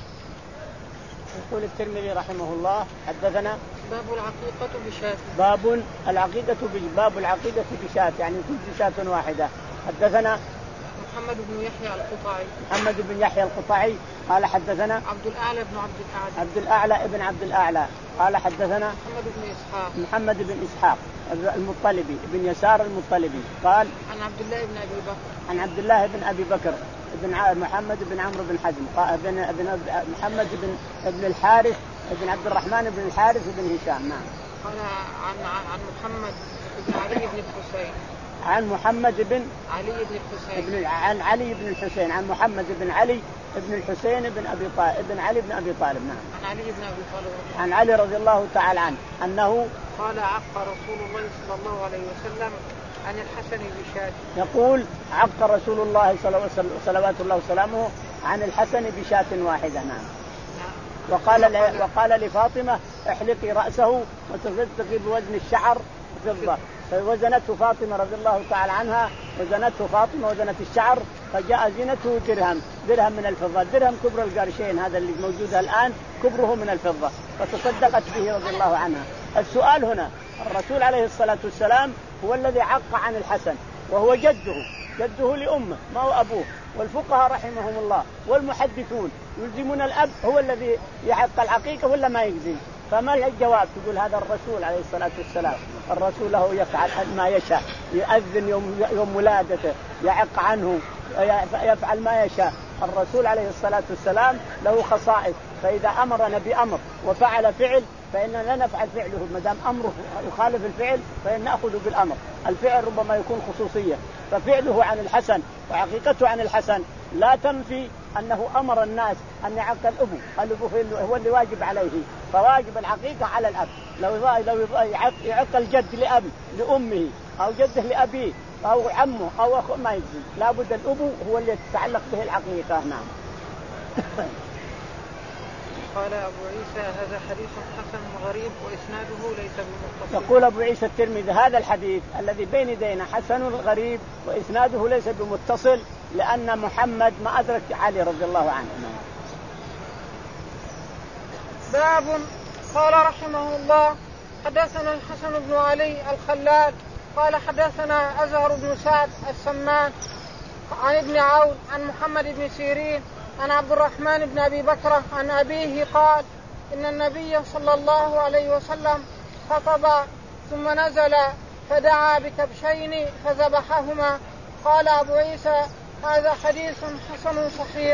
يقول الترمذي رحمه الله حدثنا باب العقيقة بشاة. باب العقيقة باب العقيقة بشاة يعني كل شاة واحدة. حدثنا محمد بن يحيى القطعي محمد بن يحيى القطعي قال حدثنا عبد الأعلى بن عبد الأعلى عبد الأعلى ابن عبد الأعلى قال حدثنا محمد بن إسحاق محمد بن إسحاق المطلبي بن يسار المطلبي قال عن عبد الله بن أبي بكر عن عبد الله بن أبي بكر بن محمد بن عمرو بن حزم قال بن ابن محمد بن ابن الحارث بن عبد الرحمن بن الحارث بن هشام. نعم. قال عن عن محمد بن علي بن الحسين عن محمد بن علي بن الحسين بن عن علي بن الحسين عن محمد بن علي بن الحسين بن ابي طالب بن علي بن ابي طالب. نعم. عن علي بن ابي طالب عن علي رضي الله تعالى عنه انه قال عق رسول الله صلى الله عليه وسلم عن الحسن بشاة. يقول عق رسول الله صلوات الله وسلامه عن الحسن بشاة واحدة. نعم. وقال وقال لفاطمة احلقي رأسه وتصدقي بوزن الشعر فضة. فوزنته فاطمة رضي الله تعالى عنها وزنته فاطمة وزنت الشعر فجاء زينته درهم درهم من الفضة. درهم كبر القرشين هذا اللي موجود الآن كبره من الفضة فتصدقت به رضي الله عنها. السؤال هنا الرسول عليه الصلاة والسلام هو الذي عق عن الحسن وهو جده جده لأمه ما هو أبوه. والفقهاء رحمهم الله والمحدثون يلزمون الأب هو الذي يحق العقيقة ولا ما يجزي. فما الجواب؟ تقول هذا الرسول عليه الصلاة والسلام الرسول له يفعل ما يشاء يؤذن يوم, يوم ولادته يعق عنه يفعل ما يشاء. الرسول عليه الصلاة والسلام له خصائص فإذا أمرنا بأمر وفعل فعل فإننا لا نفعل فعله ما دام أمره يخالف الفعل فإن نأخذ بالأمر. الفعل ربما يكون خصوصية ففعله عن الحسن وعقيقته عن الحسن لا تنفي أنه أمر الناس أن يعق الأبو. الأبو هو اللي واجب عليه فواجب العقيقة على الأب. لو لو يعق الجد لأب لأمه أو جده لأبيه أو عمه أو أخوه ما يجزي لابد الأبو هو اللي تتعلق به العقيقة. نعم. قال أبو عيسى هذا حديث حسن غريب وإسناده ليس بمتصل. يقول أبو عيسى الترمذي هذا الحديث الذي بين يدينا حسن غريب وإسناده ليس بمتصل لأن محمد ما أدرك علي رضي الله عنه. باب قال رحمه الله حدثنا الحسن بن علي الخلال قال حدثنا أزهر بن سعد السمان عن ابن عون عن محمد بن سيرين عن عبد الرحمن بن أبي بكر عن أبيه قال إن النبي صلى الله عليه وسلم خطب ثم نزل فدعا بكبشين فذبحهما. قال أبو عيسى هذا حديث حسن صحيح.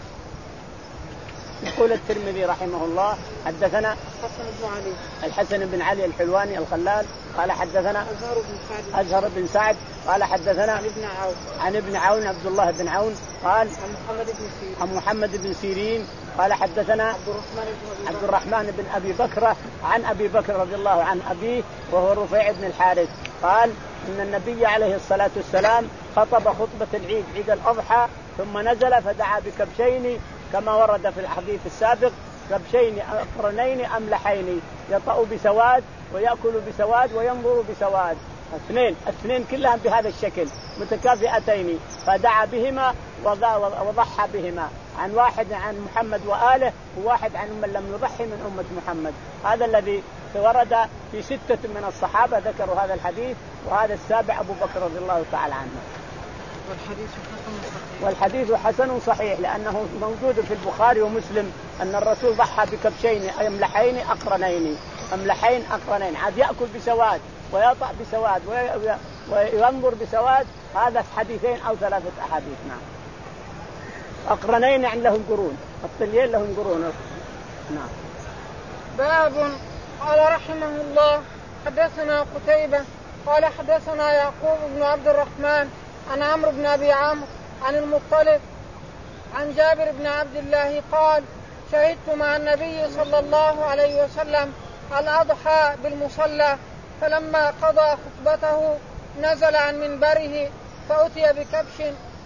يقول الترمذي رحمه الله حدثنا الحسن بن علي الحسن بن علي الحلواني الخلال قال حدثنا أزهر بن سعد أزهر بن سعد قال حدثنا عن ابن عون عن ابن عون عبد الله بن عون قال عن محمد بن سيرين عن محمد بن سيرين قال حدثنا عبد الرحمن بن عبد الرحمن بن أبي بكر عن أبي بكر رضي الله عن أبيه وهو رفيع بن الحارث قال إن النبي عليه الصلاة والسلام خطب خطبة العيد عيد الأضحى ثم نزل فدعا بكبشين كما ورد في الحديث السابق كبشين أقرنين أملحين يطأ بسواد ويأكل بسواد وينظر بسواد. اثنين اثنين كلهم بهذا الشكل متكافئتين فدعا بهما وضحى بهما عن واحد عن محمد وآله وواحد عن من لم يضحي من أمة محمد. هذا الذي ورد في ستة من الصحابة ذكروا هذا الحديث وهذا السابع أبو بكر رضي الله تعالى عنه. والحديث حسن صحيح والحديث حسن صحيح لأنه موجود في البخاري ومسلم أن الرسول ضحى بكبشين أملحين أقرنين أملحين أقرنين عاد يأكل بسواد ويطأ بسواد وينظر بسواد. هذا حديثين أو ثلاثة أحاديث. نعم. أقرنين يعني لهم قرون الطليين لهم قرون. نعم. باب قال رحمه الله حدثنا قتيبة قال حدثنا يعقوب بن عبد الرحمن عن عمرو بن أبي عمرو عن المطلب عن جابر بن عبد الله قال شهدت مع النبي صلى الله عليه وسلم الأضحى بالمصلى فلما قضى خطبته نزل عن منبره فأتي بكبش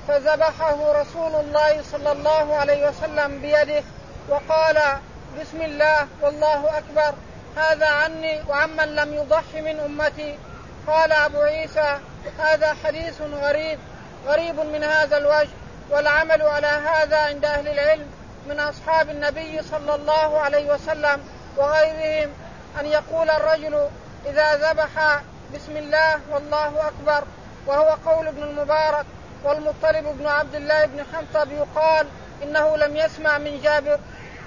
فذبحه رسول الله صلى الله عليه وسلم بيده وقال بسم الله والله أكبر هذا عني وعمن لم يضح من أمتي. قال أبو عيسى هذا حديث غريب غريب من هذا الوجه، والعمل على هذا عند أهل العلم من أصحاب النبي صلى الله عليه وسلم وغيرهم أن يقول الرجل إذا ذبح بسم الله والله أكبر، وهو قول ابن المبارك. والمطلب بن عبد الله بن حنطب يقال إنه لم يسمع من جابر.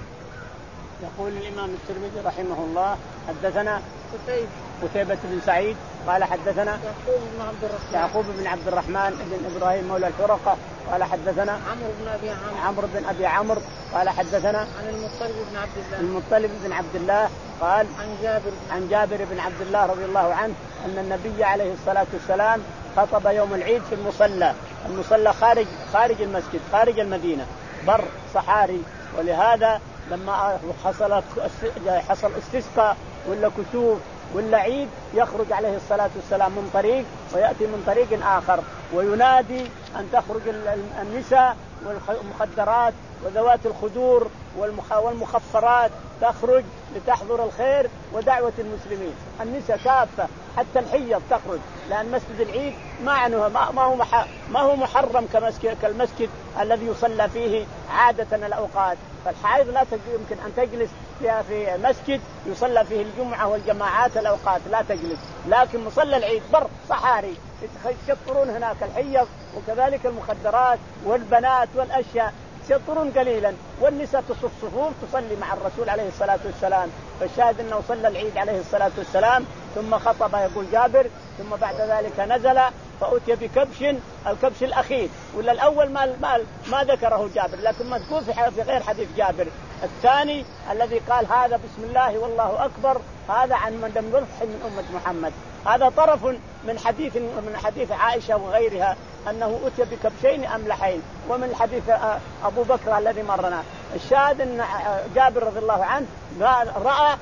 يقول الإمام الترمذي رحمه الله حدثنا قتيبة قتيبة بن سعيد قال حدثنا يعقوب بن عبد الرحمن يعقوب بن عبد الرحمن بن إبراهيم مولى الفرقة قال حدثنا عمرو بن أبي عمرو عمرو بن أبي عمرو قال حدثنا عن المطلب بن عبد الله المطلب بن عبد الله قال عن جابر عن جابر بن عبد الله رضي الله عنه أن النبي عليه الصلاة والسلام خطب يوم العيد في المصلى المصلى خارج خارج المسجد خارج المدينة بر صحاري، ولهذا لما حصل حصل استسقاء ولا كسوف ولا عيد يخرج عليه الصلاة والسلام من طريق ويأتي من طريق آخر وينادي أن تخرج النساء والمخدرات وذوات الخدور والمخفرات تخرج لتحضر الخير ودعوة المسلمين. النساء كافة حتى الحيض تخرج، لأن مسجد العيد ما ما هو ما هو محرم كالمسجد الذي يصلى فيه عادة الأوقات. فالحائض لا يمكن أن تجلس في مسجد يصلى فيه الجمعة والجماعات الأوقات لا تجلس، لكن مصلى العيد بر صحاري يشطرون هناك الحيض وكذلك المخدرات والبنات والأشياء يشطرون قليلا، والنساء تصف صفوف تصلي مع الرسول عليه الصلاة والسلام. فالشاهد أنه صلى العيد عليه الصلاة والسلام ثم خطب يقول جابر ثم بعد ذلك نزل فأتي بكبش الكبش الأخير ولا الأول ما ما, ما ذكره جابر لكن مذكور في غير حديث جابر. الثاني الذي قال هذا بسم الله والله أكبر هذا عن من لم يضحي من أمة محمد. هذا طرف من حديث من حديث عائشة وغيرها أنه أتي بكبشين أملحين، ومن حديث أبو بكر الذي مرنا. الشاهد أن جابر رضي الله عنه رأى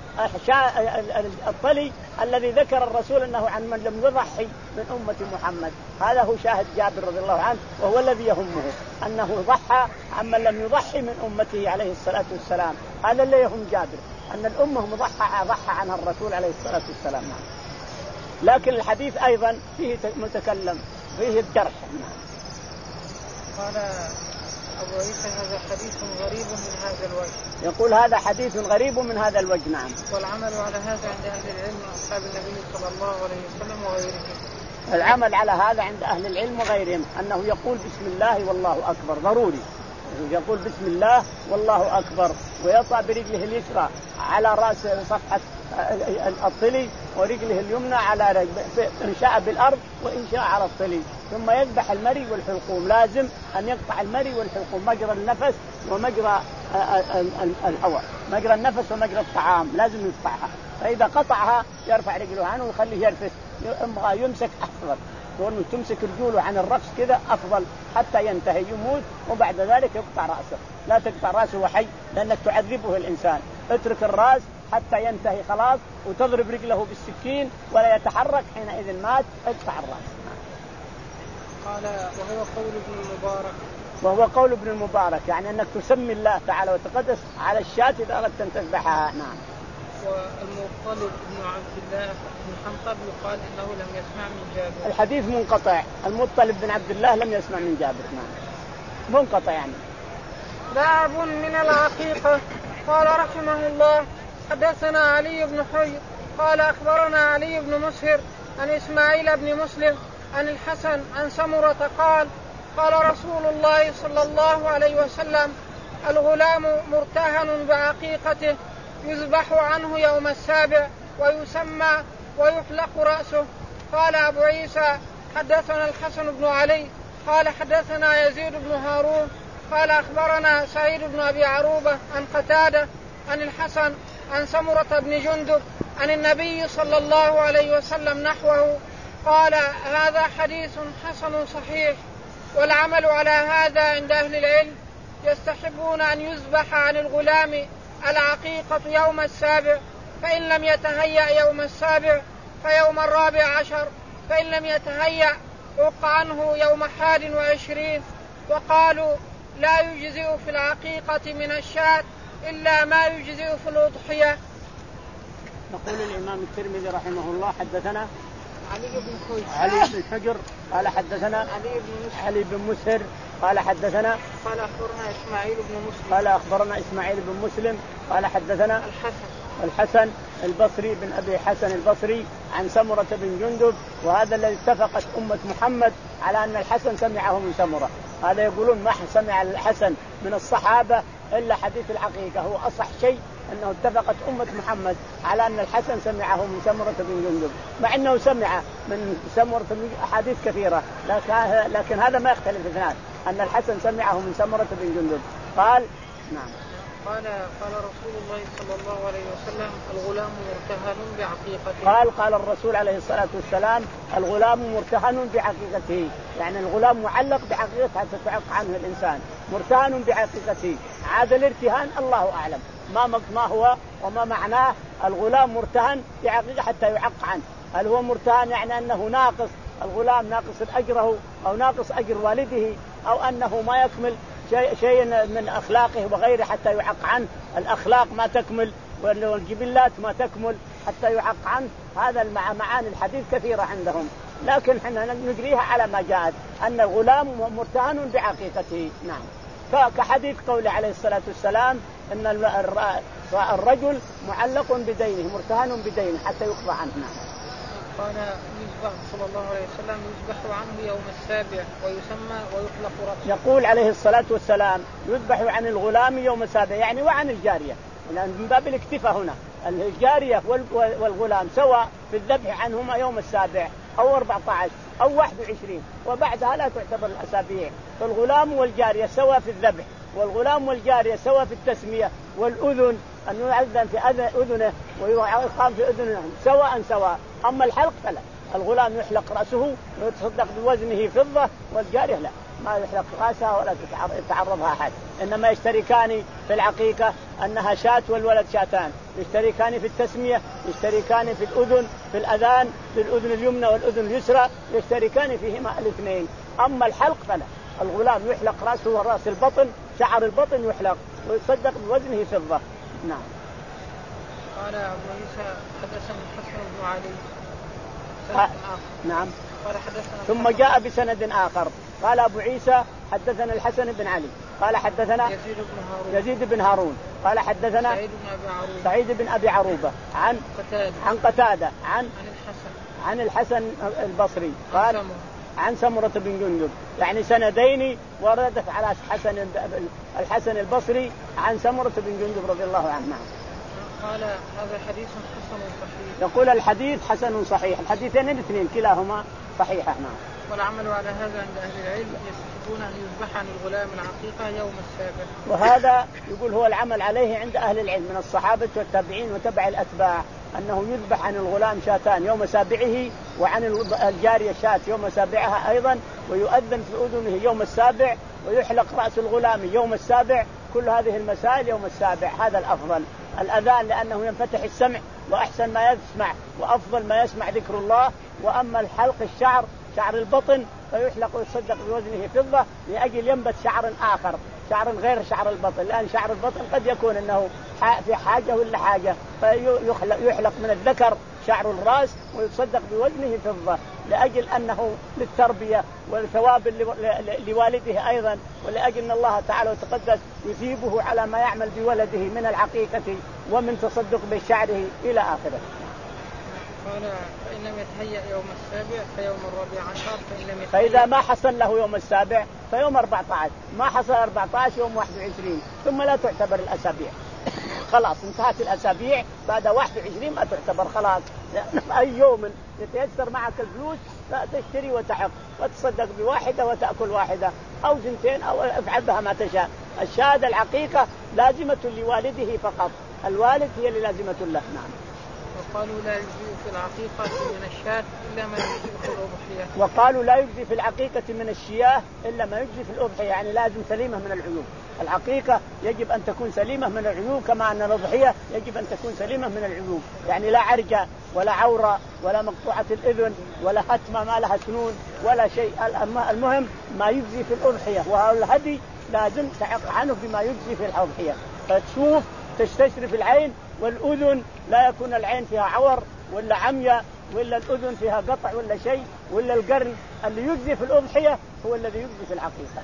الطلي الذي ذكر الرسول أنه عن من لم يضحي من أمة محمد. هذا هو شاهد جابر رضي الله عنه، وهو الذي يهمه أنه ضحى عن من لم يضحي من أمته عليه الصلاة والسلام. هذا اللي يهم جابر، أن الأمة مضحى ضحى عنها الرسول عليه الصلاة والسلام. لكن الحديث أيضا فيه متكلم فيه الجرح. قال أبو عيسى هذا حديث غريب من هذا الوجه. يقول هذا حديث غريب من هذا الوجه. نعم. والعمل على هذا عند أهل العلم أصحاب النبي صلى الله عليه وسلم وغيرهم. العمل على هذا عند أهل العلم وغيرهم أنه يقول بسم الله والله أكبر ضروري، يقول بسم الله والله أكبر ويطأ برجله اليسرى على رأس صفحة الطلي ورجله اليمنى على رجل إن شاء بالأرض وإن شاء على الطلي، ثم يذبح المري والحلقوم. لازم أن يقطع المري والحلقوم مجرى النفس ومجرى الهواء، مجرى النفس ومجرى الطعام لازم يقطعها. فإذا قطعها يرفع رجله عنه ويخليه يرفس، يبغى يمسك أفضل، تقول تمسك رجوله عن الرفس كذا أفضل حتى ينتهي يموت، وبعد ذلك يقطع رأسه. لا تقطع رأسه وحي لأنك تعذبه الإنسان، اترك الرأس حتى ينتهي خلاص وتضرب رجله بالسكين ولا يتحرك، حينئذ مات اقطع الرأس. قال وهو قول ابن المبارك وهو قول ابن المبارك يعني أنك تسمي الله تعالى وتقدس على الشاة إذا أردت أن تذبحها. نعم. والمطلب بن عبد الله بن حنطب يقال إنه لم يسمع من جابر. الحديث منقطع، المطلب بن عبد الله لم يسمع من جابر. نعم منقطع يعني. باب من العقيقة. قال رحمه الله حدثنا علي بن حجر قال أخبرنا علي بن مسهر عن إسماعيل بن مسلم عن الحسن عن سمرة قال قال رسول الله صلى الله عليه وسلم الغلام مرتهن بعقيقته يذبح عنه يوم السابع ويسمى ويحلق رأسه. قال أبو عيسى حدثنا الحسن بن علي قال حدثنا يزيد بن هارون قال أخبرنا سعيد بن أبي عروبة عن قتادة عن الحسن عن سمرة بن جندب عن النبي صلى الله عليه وسلم نحوه. قال هذا حديث حسن صحيح. والعمل على هذا عند أهل العلم يستحبون أن يذبح عن الغلام العقيقة يوم السابع، فإن لم يتهيأ يوم السابع فيوم الرابع عشر، فإن لم يتهيأ عق عنه يوم حاد وعشرين، وقالوا لا يجزئ في العقيقة من الشاة إلا ما يجزئ في الأضحية. نقول الإمام الترمذي رحمه الله حدثنا علي بن خويس علي بن حجر قال حدثنا علي بن مسهر علي بن مسهر قال حدثنا قال أخبرنا إسماعيل بن مسلم قال أخبرنا إسماعيل بن مسلم قال حدثنا الحسن الحسن البصري بن أبي حسن البصري عن سمرة بن جندب، وهذا الذي اتفقت أمة محمد على أن الحسن سمعه من سمرة. هذا يقولون ما سمع الحسن من الصحابة إلا حديث العقيقة، هو أصح شيء أنه اتفقت أمة محمد على أن الحسن سمعه من سمرة بن جندب، مع أنه سمع من سمرة أحاديث كثيرة، لكن, لكن هذا ما يختلف اثنان أن الحسن سمعه من سمرة بن جندب. قال نعم قال قال رسول الله صلى الله عليه وسلم الغلام مرتهن بعقيقته. قال قال الرسول عليه الصلاة والسلام الغلام مرتهن بعقيقته، يعني الغلام معلق بعقيقته حتى تعق عنه الإنسان، مرتهن بعقيقته. عاد الارتهان الله أعلم ما ما هو وما معناه. الغلام مرتهن بعقيقة حتى يعق عنه. هل هو مرتهن يعني أنه ناقص الغلام ناقص أجره أو ناقص أجر والده، أو أنه ما يكمل شيء شيء من أخلاقه وغيره حتى يعق عنه؟ الأخلاق ما تكمل والجبلات ما تكمل حتى يعق عنه. هذا معاني الحديث كثيرة عندهم، لكن احنا نجريها على ما جاءت أن الغلام مرتهن بعقيقته. نعم كحديث قوله عليه الصلاة والسلام أن الرجل معلق بدينه مرتهن بدينه حتى يقضى عنه. نعم. قال يذبح صلى الله عليه وسلم يذبح عنه يوم السابع ويسمى ويطلق رأسه. يقول عليه الصلاة والسلام يذبح عن الغلام يوم السابع، يعني وعن الجارية، لأن من باب الاكتفاء هنا الجارية والغلام سواء في الذبح عنهما يوم السابع أو أربعة عشر أو واحد وعشرين، وبعدها لا تعتبر الأسابيع. فالغلام والجارية سواء في الذبح، والغلام والجارية سواء في التسمية، والأذن أن يؤذن في أذنه ويقام في أذنه سواء سواء. أما الحلق فلا، الغلام يحلق رأسه ويتصدق بوزنه فضة، والجارية لا، ما يحلق رأسها ولا يتعرضها أحد. إنما يشتركان في العقيقة أنها شاة والولد شاتان، يشتركان في التسمية، يشتركان في الأذن في الأذان في الأذن اليمنى والأذن اليسرى، يشتركان فيهما الاثنين. أما الحلق فلا، الغلام يحلق رأسه ورأس البطن، شعر البطن يحلق ويصدق بوزنه فضة. نعم. قال أبو عيسى حدثنا الحسن بن علي آه. نعم. قال حدثنا ثم جاء بسند آخر قال أبو عيسى حدثنا الحسن بن علي قال حدثنا يزيد بن هارون, يزيد بن هارون قال حدثنا سعيد بن أبي عروبة, سعيد بن أبي عروبة عن قتادة عن قتادة عن عن الحسن عن الحسن البصري قال عن, عن سمرة بن جندب، يعني سندين وردت على حسن الحسن البصري عن سمرة بن جندب رضي الله عنه. قال هذا حديث حسن صحيح. يقول الحديث حسن صحيح، الحديثين الاثنين كلاهما صحيحة. نعم. والعمل على هذا عند أهل العلم يستحبون أن يذبح عن الغلام العقيقة يوم السابع. وهذا يقول هو العمل عليه عند أهل العلم من الصحابة والتابعين وتبع الأتباع، أنه يذبح عن الغلام شاتان يوم سابعه، وعن الجارية شات يوم سابعها أيضا، ويؤذن في أذنه يوم السابع، ويحلق رأس الغلام يوم السابع. كل هذه المسائل يوم السابع، هذا الأفضل. الأذان لأنه ينفتح السمع وأحسن ما يسمع وأفضل ما يسمع ذكر الله. وأما الحلق الشعر شعر البطن فيحلق ويصدق بوزنه فضة لأجل ينبت شعر آخر، شعر غير شعر البطن، لأن شعر البطن قد يكون أنه في حاجة ولا حاجة، فيحلق من الذكر شعر الرأس ويصدق بوزنه فضة لأجل أنه للتربية والثواب لوالده أيضا، ولأجل أن الله تعالى وتقدس يثيبه على ما يعمل بولده من العقيقة ومن تصدق بشعره إلى آخره. قال فإن لم يتهيأ يوم السابع فيوم الرابع عشر، فإن لم يتهيأ فإذا ما حصل له يوم السابع فيوم أربعة عشر، ما حصل أربعة عشر يوم واحد وعشرين، ثم لا تعتبر الأسابيع. خلاص انتهت الأسابيع بعد واحد وعشرين ما تعتبر خلاص. أي يوم يتيسر معك الفلوس لا تشتري وتحق وتصدق بواحدة وتأكل واحدة أو سنتين أو افعل بها ما تشاء. الشهادة العقيقة لازمة لوالده فقط، الوالد هي اللي لازمة له. نعم. وقالوا لا يجزي في العقيقة من الشاة إلا ما يجزي في الأضحية. وقالوا لا يجزي في العقيقة من الشياه إلا ما يجزي في الأضحية، يعني لازم سليمة من العيوب. العقيقة يجب أن تكون سليمة من العيوب، كما أن الأضحية يجب أن تكون سليمة من العيوب، يعني لا عرج ولا عورة ولا مقطوعة الإذن ولا هتمة ما لها سنون ولا شيء. المهم ما يجزي في الأضحية، والهدي لازم تعق عنه بما يجزي في الأضحية. فتشوف تستشرف العين والأذن، لا يكون العين فيها عور ولا عمية ولا الأذن فيها قطع ولا شيء، ولا القرن. اللي يجزي في الأضحية هو الذي يجزي في العقيقة.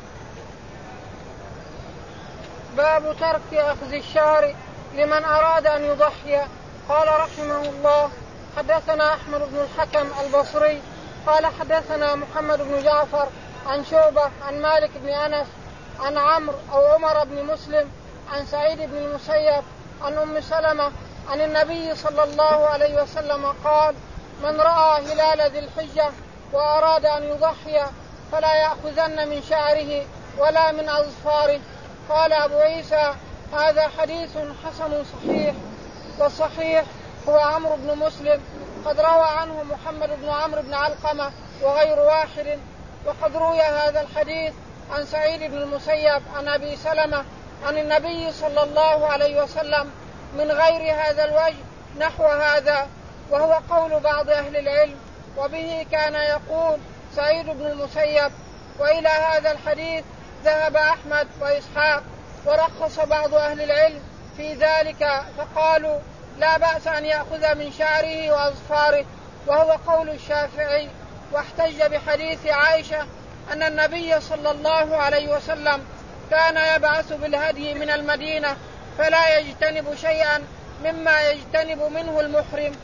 باب ترك أخذ الشعر لمن أراد أن يضحي. قال رحمه الله: حدثنا أحمد بن الحكم البصري قال حدثنا محمد بن جعفر عن شعبة عن مالك بن أنس عن عمرو أو عمر بن مسلم عن سعيد بن المسيب عن أم سلمة عن النبي صلى الله عليه وسلم قال: من رأى هلال ذي الحجة وأراد أن يضحي فلا يأخذن من شعره ولا من أظفاره. قال أبو عيسى: هذا حديث حسن صحيح. والصحيح هو عمرو بن مسلم، قد روى عنه محمد بن عمرو بن علقمة وغير واحد. وقد روي هذا الحديث عن سعيد بن المسيب عن أبي سلمة عن النبي صلى الله عليه وسلم من غير هذا الوجه نحو هذا، وهو قول بعض أهل العلم، وبه كان يقول سعيد بن المسيب. وإلى هذا الحديث ذهب أحمد وإسحاق، ورخص بعض أهل العلم في ذلك فقالوا لا بأس أن يأخذ من شعره وأظفاره، وهو قول الشافعي. واحتج بحديث عائشة أن النبي صلى الله عليه وسلم كان يبعث بالهدي من المدينة فلا يجتنب شيئا مما يجتنب منه المحرم.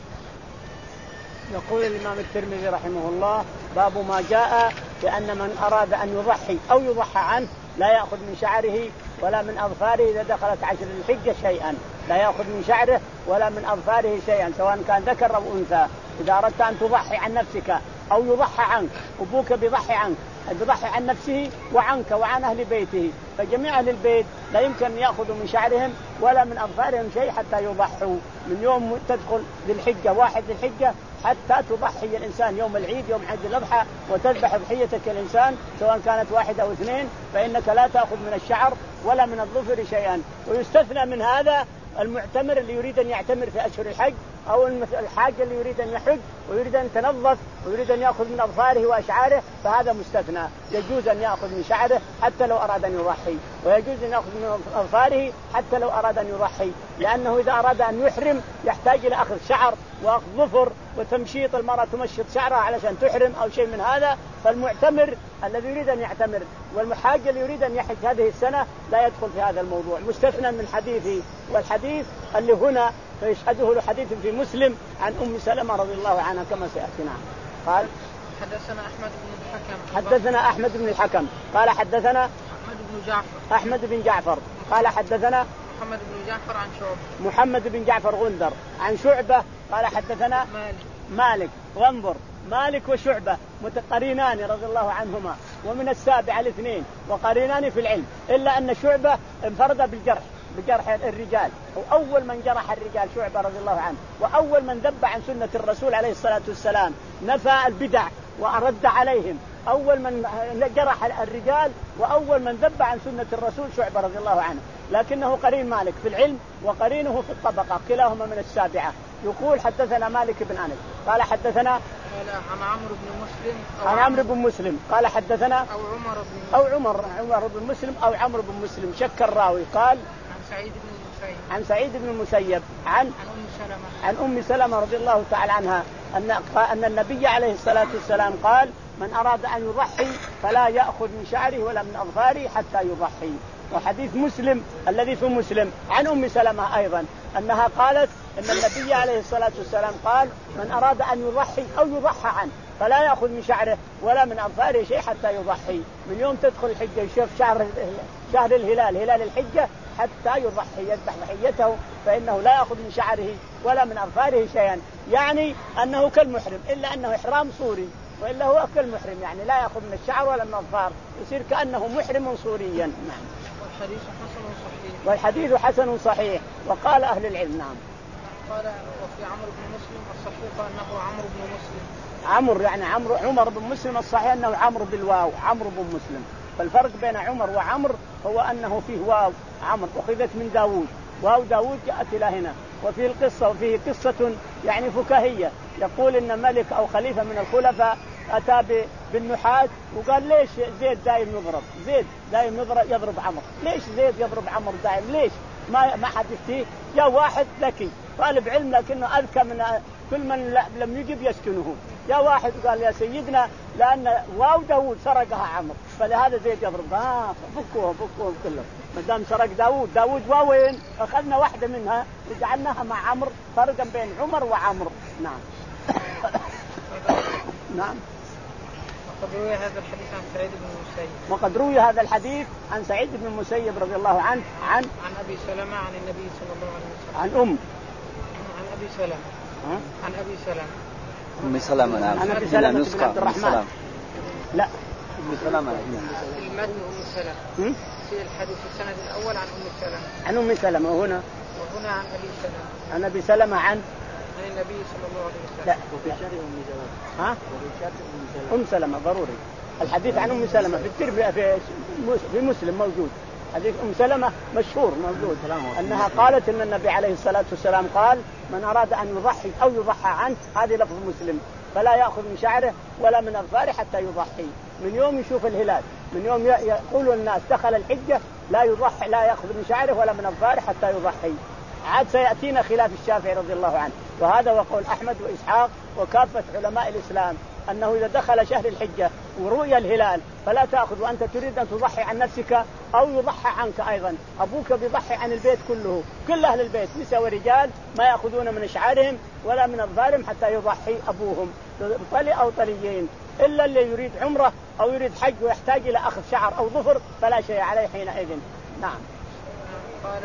يقول الإمام الترمذي رحمه الله: باب ما جاء بأن من أراد أن يضحي أو يضحى عنه لا يأخذ من شعره ولا من أظفاره إذا دخلت عشر الحجة شيئا، لا يأخذ من شعره ولا من أظفاره شيئا سواء كان ذكر أو أنثى. إذا أردت أن تضحي عن نفسك أو يضحى عنك، أبوك بيضحي عنك، بيضحي عن نفسه وعنك وعن أهل بيته، فجميع أهل البيت لا يمكن أن يأخذوا من شعرهم ولا من أظفارهم شيء حتى يضحوا من يوم تدخل للحجة واحد للحجة حتى تضحي الإنسان يوم العيد يوم عيد الأضحى وتذبح ضحيتك الإنسان سواء كانت واحد أو اثنين، فإنك لا تأخذ من الشعر ولا من الظفر شيئا. ويستثنى من هذا المعتمر اللي يريد أن يعتمر في أشهر الحج، أو الحاج اللي يريد أن يحج ويريد أن يتنظف ويريد أن يأخذ من أظفاره وأشعاره، فهذا مستثنى. يجوز أن يأخذ من شعره حتى لو أراد أن يضحي، ويجوز أن يأخذ من أظفاره حتى لو أراد أن يضحي، لأنه إذا أراد أن يحرم يحتاج إلى أخذ شعر وأخذ ظفر وتمشيط، المرأة تمشط شعرها علشان تحرم أو شيء من هذا. فالمعتمر الذي يريد أن يعتمر والمحاج اللي يريد أن يحج هذه السنة لا يدخل في هذا الموضوع، مستثنى من حديثي. والحديث اللي هنا فيشهده له حديث في مسلم عن أم سلمة رضي الله عنها كما سيأتينا. قال: حدثنا أحمد بن الحكم حدثنا أحمد بن الحكم قال حدثنا أحمد بن جعفر أحمد بن جعفر قال حدثنا محمد بن جعفر عن شعبة محمد بن جعفر غندر عن شعبة قال حدثنا مالك مالك وانظر مالك وشعبة متقرينان رضي الله عنهما، ومن السابعة الاثنين وقرينان في العلم، إلا أن شعبة انفرد بالجرح بجرح الرجال، وأول من جرح الرجال شعبة رضي الله عنه، وأول من ذب عن سنة الرسول عليه الصلاة والسلام، نفى البدع وأرد عليهم، أول من جرح الرجال وأول من ذب عن سنة الرسول شعبة رضي الله عنه، لكنه قرين مالك في العلم وقرينه في الطبقة، كلاهما من السابعة. يقول حدثنا مالك بن أنس قال حدثنا عن عمرو بن مسلم عن عمرو بن مسلم قال حدثنا أو عمر بن أو عمر عمر بن مسلم أو عمرو بن مسلم، شك الراوي. قال عن سعيد بن المسيب عن سعيد بن المسيب عن عن أم سلمة عن أم سلمة رضي الله تعالى عنها أن أن النبي عليه الصلاة والسلام قال: من أراد أن يضحي فلا يأخذ من شعره ولا من أظفاره حتى يضحي. وحديث مسلم الذي في مسلم عن أم سلمة أيضا أنها قالت أن النبي عليه الصلاة والسلام قال: من أراد أن يضحي أو يضحى عنه فلا يأخذ من شعره ولا من أظفاره شيء حتى يضحي. من يوم تدخل الحجة يشوف شهر شهر الهلال هلال الحجة حتى يضحي يذبح ضحيته، فإنه لا يأخذ من شعره ولا من أظفاره شيئا، يعني أنه كالمحرم، إلا أنه إحرام صوري، وإلا هو كالمحرم، يعني لا يأخذ من الشعر ولا من الأظفار، يصير كأنه محرم صوريا. نعم. والحديث حسن صحيح والحديث حسن صحيح. وقال أهل العلم نعم. قال وفي عمرو بن مسلم الصحيح أنه عمرو بن مسلم. عمرو يعني عمرو عمر بن مسلم، الصحيح أنه عمرو بالواو عمرو بن مسلم. فالفرق بين عمر وعمر هو أنه فيه واو عمرو أخذت من داود، واو داود جاءت إلى هنا. وفي القصة وفيه قصة يعني فكاهية. يقول إن ملك أو خليفة من الخلفاء أتى بالنحاس وقال ليش زيد دايم يضرب، زيد دايم يضرب يضرب عمرو، ليش زيد يضرب عمرو دايم، ليش ما ما حد يفتيه؟ جاء واحد ذكي طالب علم لكنه أذكى من كل من لم يجب يسكنه، جاء واحد قال يا سيدنا لأن واو داود سرقها عمرو فلهذا زيد يضرب. آه فكوهم فكوهم كلهم، ما دام سرق داود، داود واوين أخذنا واحدة منها وجعلناها مع عمرو فرقا بين عمر وعمرو. نعم. نعم. وقد روي هذا الحديث عن سعيد بن المسيب. وقد روي هذا الحديث عن سعيد بن المسيب رضي الله عنه عن عن أبي سلمة عن النبي صلى الله عليه وسلم. عن أم عن أبي سلمة. ها؟ عن أبي سلمة. أم سلمة. نعم. عن أبي سلمة بن عبد الرحمن. لا. أم سلمة. المتن أم سلمة. في الحديث السند الأول عن أم سلمة. عن أم سلمة وهنا. وهنا عن أبي سلمة. عن أبي سلمة عن. عن النبي صلى الله عليه وسلم. لا. وفي شر أم سلمة. ها؟ وفي شر أم سلمة. أم سلمة ضروري. الحديث عن أم سلمة في التربية في في مسلم موجود. حديث أم سلمة مشهور موجود أنها قالت إن النبي عليه الصلاة والسلام قال من أراد أن يضحي أو يضحى عنه، هذه لفظ مسلم، فلا يأخذ من شعره ولا من أظفاره حتى يضحي. من يوم يشوف الهلال، من يوم يقول الناس دخل الحجة لا يضحي، لا يأخذ من شعره ولا من أظفاره حتى يضحي. عاد سيأتينا خلاف الشافعي رضي الله عنه، وهذا وقول أحمد وإسحاق وكافة علماء الإسلام أنه إذا دخل شهر الحجة ورؤي الهلال فلا تأخذ وأنت تريد أن تضحي عن نفسك أو يضحى عنك أيضا. أبوك بيضحي عن البيت كله، كل أهل البيت نساء ورجال ما يأخذون من شعرهم ولا من أظفارهم حتى يضحي أبوهم، طلي أو طليين، إلا اللي يريد عمرة أو يريد حج ويحتاج إلى أخذ شعر أو ظفر فلا شيء عليه حينئذ. نعم. قال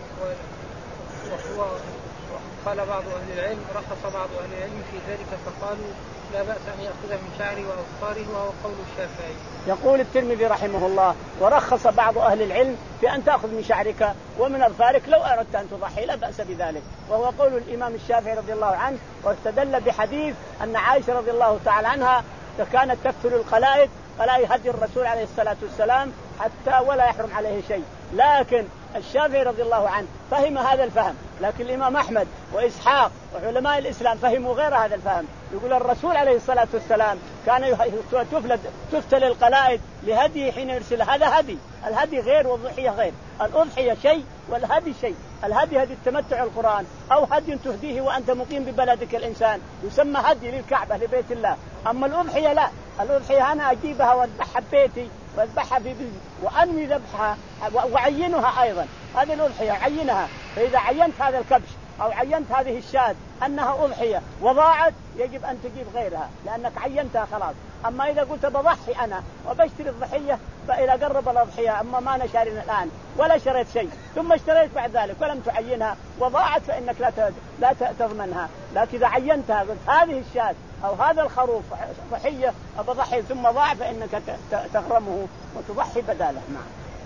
وهو قال بعض أهل العلم، رخص بعض أهل العلم في ذلك فقالوا لا بأس أن يأخذ من شعره وأظفاره، وهو قول الشافعي. يقول الترمذي رحمه الله ورخص بعض أهل العلم في أن تأخذ من شعرك ومن أظفارك لو أردت أن تضحي لا بأس بذلك، وهو قول الإمام الشافعي رضي الله عنه، واستدل بحديث أن عائشة رضي الله تعالى عنها كانت تكثر القلائد، قلائد هدي الرسول عليه الصلاة والسلام حتى ولا يحرم عليه شيء. لكن الشافعي رضي الله عنه فهم هذا الفهم، لكن الإمام أحمد وإسحاق وعلماء الإسلام فهموا غير هذا الفهم. يقول الرسول عليه الصلاة والسلام كان تفلد تفتل القلائد لهدي حين يرسل، هذا هدي، الهدي غير والضحية غير، الأضحية شيء والهدي شيء. الهدي هدي التمتع القرآن أو هدي تهديه وأنت مقيم ببلدك الإنسان يسمى هدي للكعبة لبيت الله. أما الأضحية لا، الأضحية أنا أجيبها وأذبحها ببيتي واذبحها في بيتي وأنوي ذبحها وعينها أيضا، هذه الأضحية عينها. فإذا عينت هذا الكبش أو عينت هذه الشاة أنها أضحية وضاعت يجب أن تجيب غيرها لأنك عينتها خلاص. أما إذا قلت بضحي أنا وبشتري الضحية فإذا قرب الأضحية أما ما نشارين الآن ولا شريت شيء ثم اشتريت بعد ذلك ولم تعينها وضاعت فإنك لا لا تضمنها. لكن إذا عينتها قلت هذه الشاة أو هذا الخروف ضحية بضحي ثم ضاع فإنك تغرمه وتضحي بداله. نعم.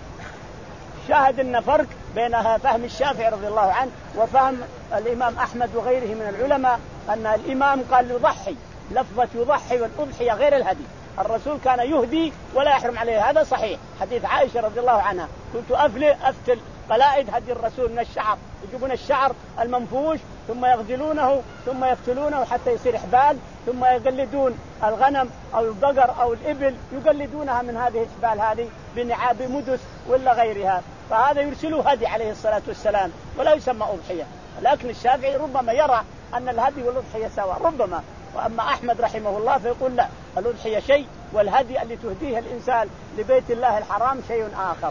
شاهد أن فرق بين فهم الشافعي رضي الله عنه وفهم الإمام أحمد وغيره من العلماء، أن الإمام قال يضحي، لفظة يضحي والأضحية غير الهدي. الرسول كان يهدي ولا يحرم عليه، هذا صحيح. حديث عائشة رضي الله عنها كنت أفلي أفتل قلائد هدي الرسول من الشعر، يجيبون الشعر المنفوش ثم يغزلونه ثم يفتلونه حتى يصير حبال، ثم يقلدون الغنم أو البقر أو الإبل يقلدونها من هذه الحبال هذه بنعاب مدس ولا غيرها، فهذا يرسله هدي عليه الصلاة والسلام ولا يسمى أضحية. لكن الشافعي ربما يرى أن الهدي والأضحية سواء ربما، وأما أحمد رحمه الله فيقول لا، الأضحية شيء والهدي اللي تهديه الإنسان لبيت الله الحرام شيء آخر.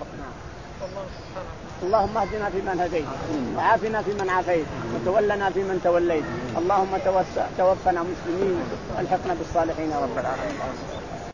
اللهم اهدنا فيمن هديت وعافنا فيمن عافيت وتولنا فيمن توليت، اللهم توفنا مسلمين والحقنا بالصالحين يا رب العالمين.